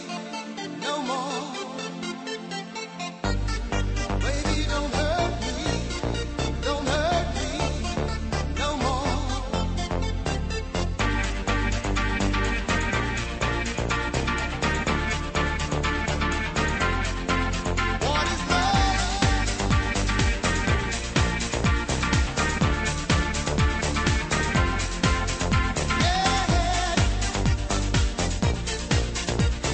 me no more. Baby, don't hurt me. Don't hurt me no more. What is love? Yeah.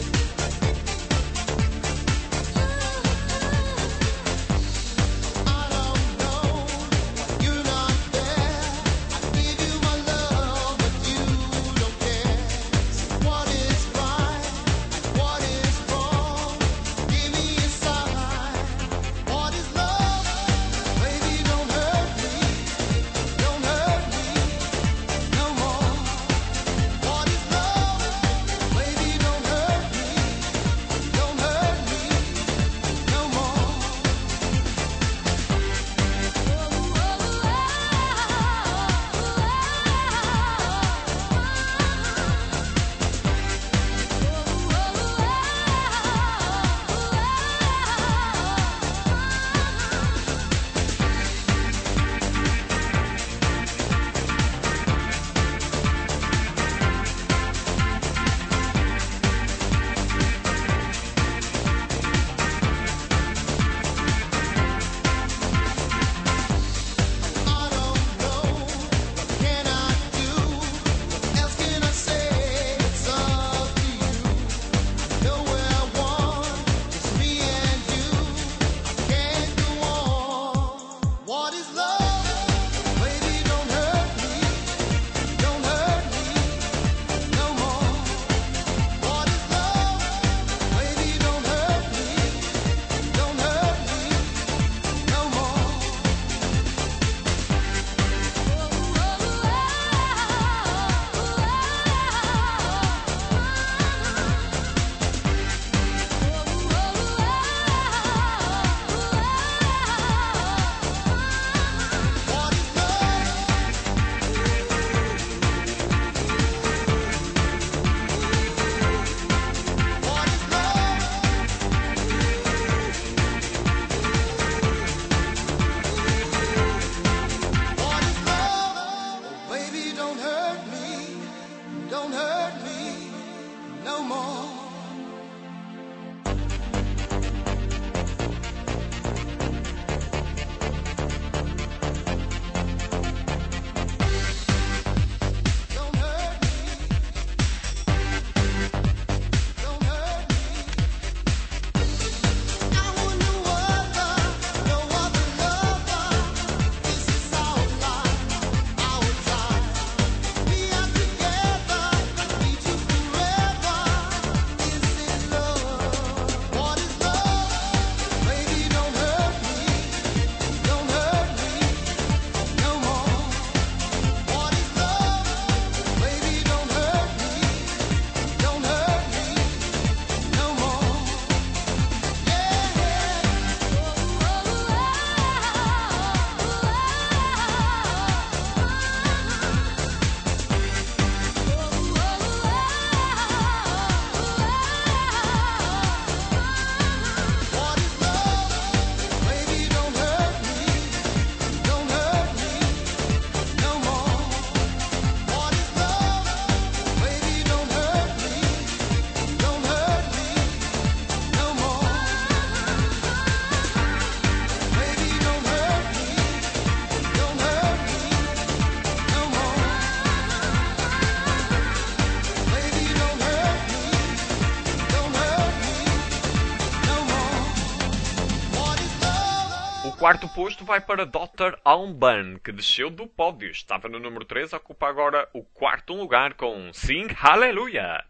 quarto posto vai para Dr. Alban, que desceu do pódio. Estava no número 3, ocupa agora o quarto lugar com Sing Hallelujah.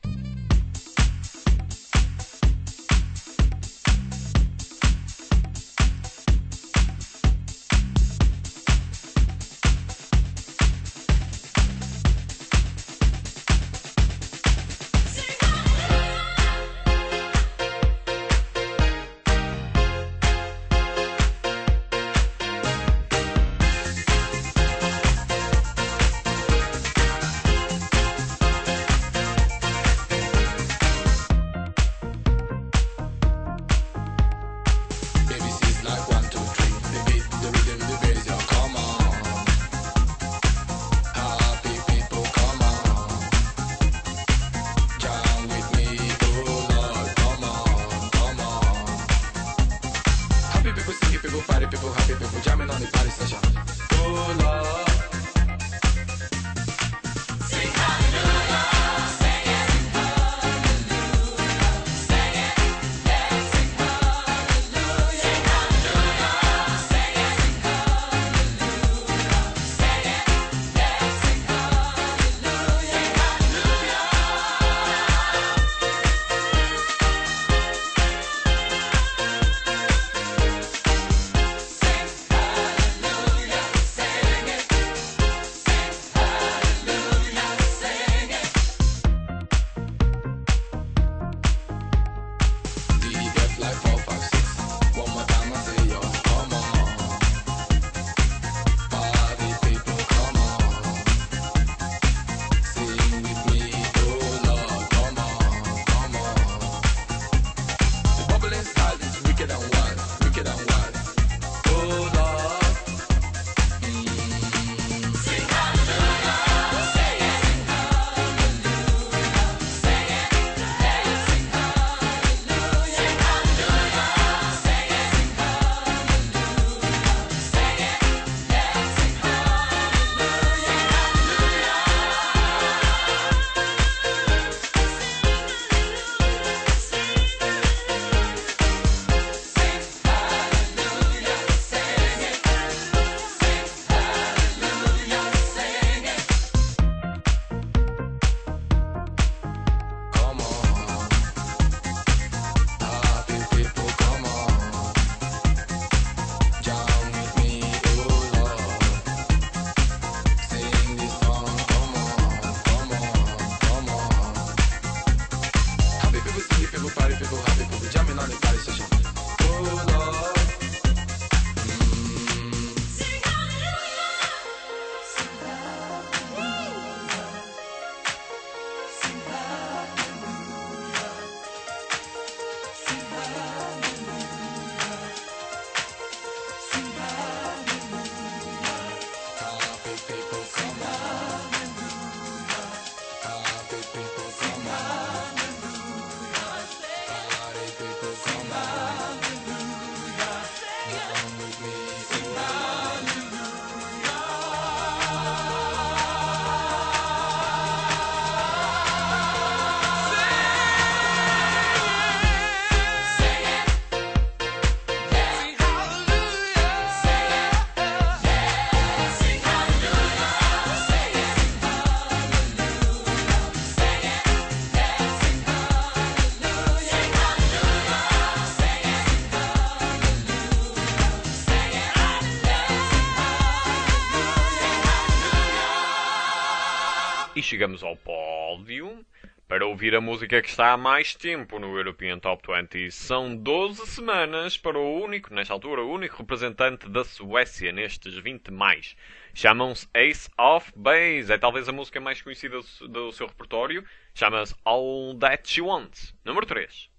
E chegamos ao pódio para ouvir a música que está há mais tempo no European Top 20. São 12 semanas para o único, nesta altura, o único representante da Suécia nestes 20 mais. Chamam-se Ace of Base. É talvez a música mais conhecida do seu repertório. Chama-se All That She Wants. Número 3.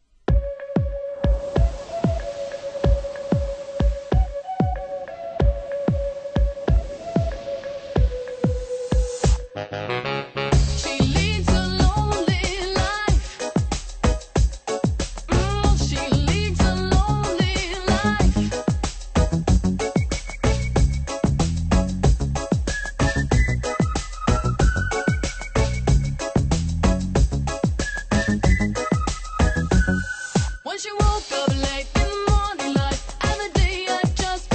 She woke up late in the morning light, and the day had just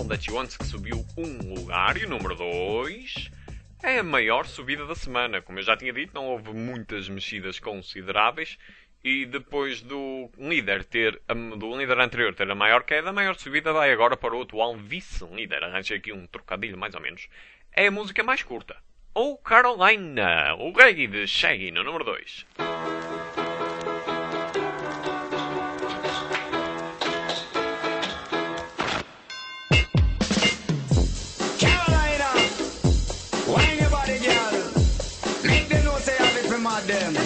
All That You Want, que subiu um lugar. E o número 2 é a maior subida da semana. Como eu já tinha dito, não houve muitas mexidas consideráveis. E depois do líder anterior ter a maior queda, a maior subida vai agora para o atual vice-líder. Arranjei aqui um trocadilho mais ou menos. É a música mais curta. Oh Carolina, o reggae de Shaggy no número 2. Carolina, wine your body, girl. Make them know say I'm it from my them.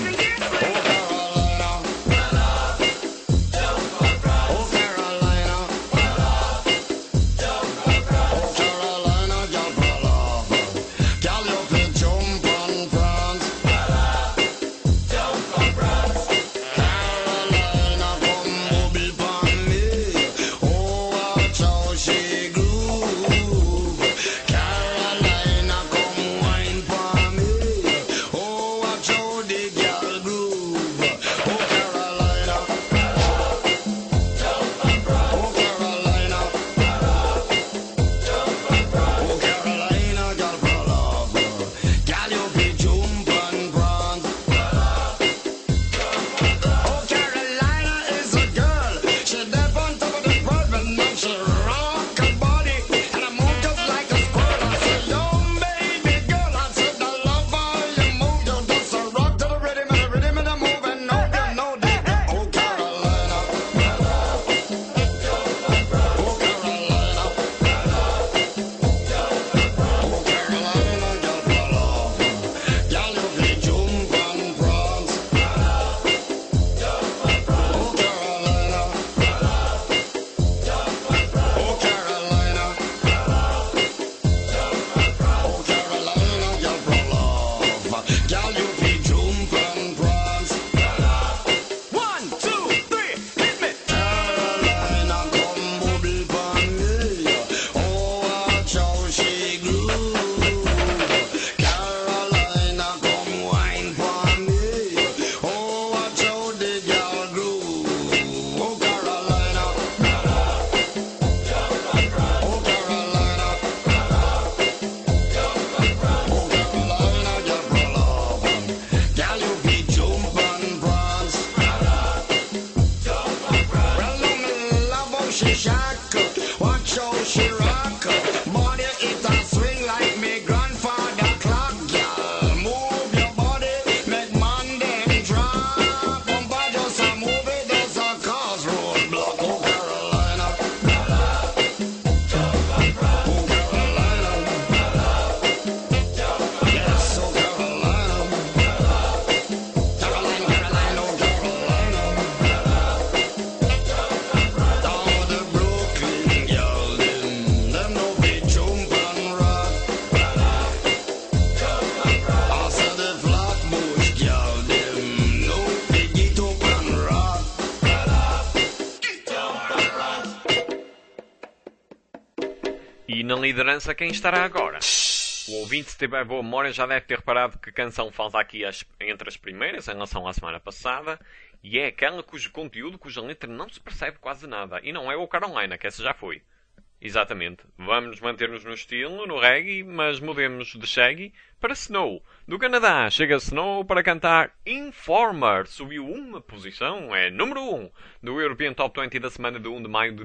E na liderança quem estará agora? O ouvinte, se tiver boa memória, já deve ter reparado que canção falta aqui entre as primeiras em relação à semana passada, e é aquela cujo conteúdo, cuja letra não se percebe quase nada. E não é o Carolina, que essa já foi. Exatamente. Vamos manter-nos no estilo, no reggae, mas mudemos de Shaggy para Snow. Do Canadá chega Snow para cantar Informer. Subiu uma posição, é número 1 do European Top 20 da semana de 1 de maio de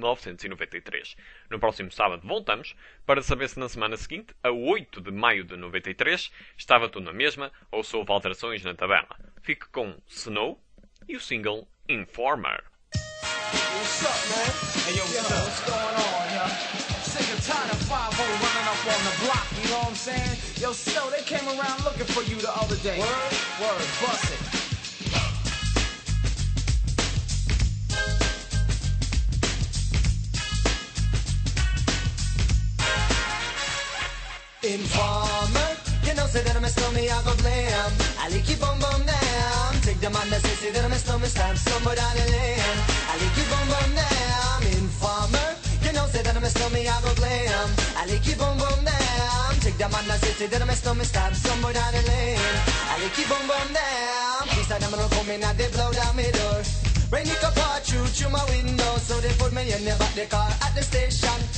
1993. No próximo sábado voltamos para saber se na semana seguinte, a 8 de maio de 93, estava tudo na mesma ou se houve alterações na tabela. Fique com Snow e o single Informer. What's up, man? Hey, yo, what's going on, yo? Sick and tired of 5-0 running up on the block, you know what I'm saying? Yo, Snow, they came around looking for you the other day. Word, bust it. Informer, you know, say that I'm a snowman, I go blam. I like you boom boom down. Take the man that say that I'm a snowman, stamp somewhere down the lane. I like you boom boom down. Informer, you know, say that I'm a snowman, I go blam. I like you boom boom down. Take the man that say that I'm a snowman, stamp somewhere down the lane. I like you boom boom down. Please tell them I'm coming and they blow down my door. Rain it up all through my window, so they put me in the back the car at the station.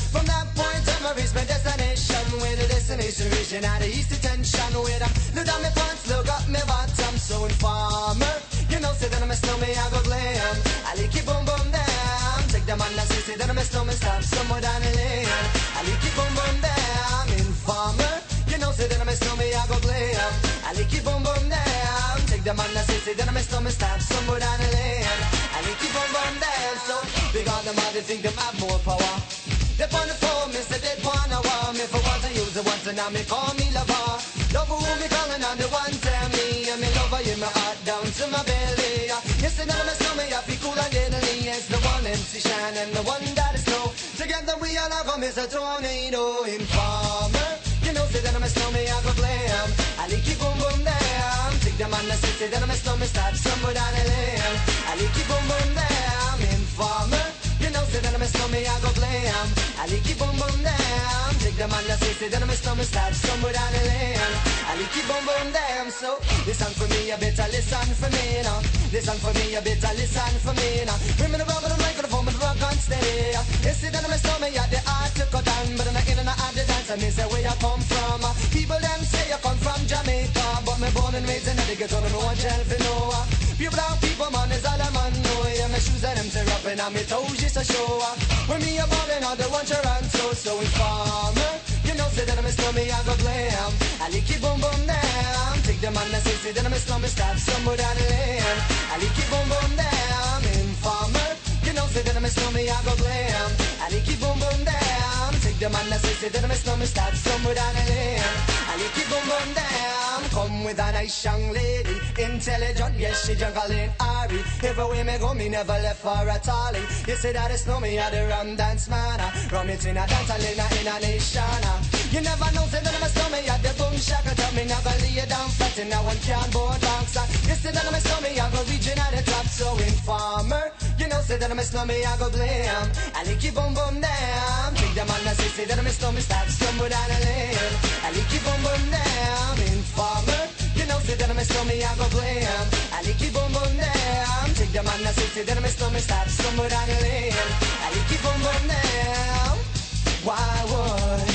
From that point on, I reach my destination. Where the destination region at the east detention. Where I look down my pants, look up my bottom. So informer, you know, say that I'm a snowman, I go glam. I like it boom boom down. Take the man that say that I'm a snowman, stop somewhere down the lane. I like it boom boom down. Informer, you know, say that I'm a snowman, I go glam. I like it boom boom down. Take the man that say that I'm a snowman, stop somewhere down the lane. I like it boom boom down. So because them all they think them have more power. They on the phone, me say they wanna war me. For once I use it once and now me call me lover. Love who me calling on the one tell me. And me lover in my heart down to my belly. Yes, and I'm a snowman, I feel cool and deadly. It's the one MC Shine and the one that is snow. Together we all are gonna miss a tornado. Informer, you know, say that I'm a snowman, I go glam. I like it boom boom down. Take the man that say that I'm a snowman, start somewhere down the lane. I like it boom boom down. Informer, you know, say that I'm a snowman, I go glam. I like it boom boom down. Take the man that say that I'm a snowman, start somewhere down the lane. I like it boom boom down. So listen for me, you better listen for me now. Listen for me, you better listen for me now. Bring me the rubber, the microphone, but the rock on steady. You see that I'm a snowman, yeah, the art to cut down, but I'm not in and out the dance. I mean, say where you come from. People them say you come from Jamaica, but me born and raised in the ghetto, no one tell for no. Pure brown people, man, is all I'm on. No, yeah, my shoes and them tear up and on me toes just a show. When me a ballin' on the one Toronto, so informer, you know, say that I'm a snowman, I go glam. I like it boom boom down. Take the man that say that I'm a snowman, stop somewhere down the lane. I like it boom boom down. Informer, you know, say that I'm a snowman, I go glam. I like it boom boom down. Take the man that say that I'm a snowman, stop somewhere down the lane. I like it boom boom down. Come with a nice young lady, intelligent, yes, she juggling Ari. Everywhere me go, me never left for a tally. You say that it's no me, I the rum dance man. Rum it in a dance, in a nation. You never know, say that I'm a snowman, at the boom shaka. Tell me never lay you down flat in that one cardboard box. You say that I'm a snowman, I go region at the top. So informer, you know, say that I'm a snowman, I go blam. I like it boom boom down. Take the man that say that I'm a snowman, start somewhere down the lane. I like it boom boom down. Informer, you know, say that I'm a snowman, I go blam. I like it boom boom down. Take the man that say that I'm a snowman, start somewhere down the lane. I like it boom boom down. Why would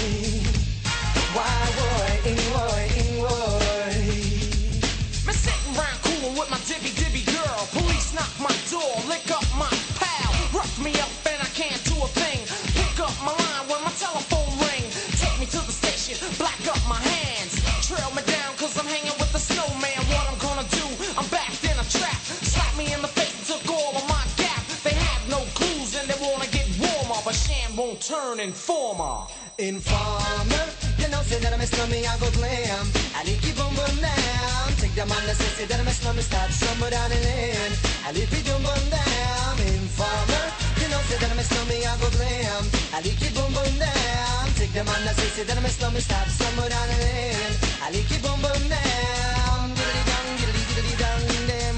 Me sitting round coolin' with my dibby girl. Police knock my door, lick up my pal, rough me up and I can't do a thing. Pick up my line when my telephone ring. Take me to the station, black up my hands, trail me down 'cause I'm hanging with the snowman. What I'm gonna do? I'm backed in a trap. Slap me in the face and took all of my gap. They have no clues and they wanna get warmer, but Shan won't turn informer. Informer, you know, say that I'm a snowman, I go glam. I like it boom boom down. Take the man that say that I'm a snowman, start somewhere down the lane. I like it boom boom down. Informer, you know, say that I'm a snowman, I go glam. I like it boom boom down. Take the man that say that I'm a snowman, start somewhere down the lane. I like it boom boom down. Giddly dong, giddly giddly dong, damn.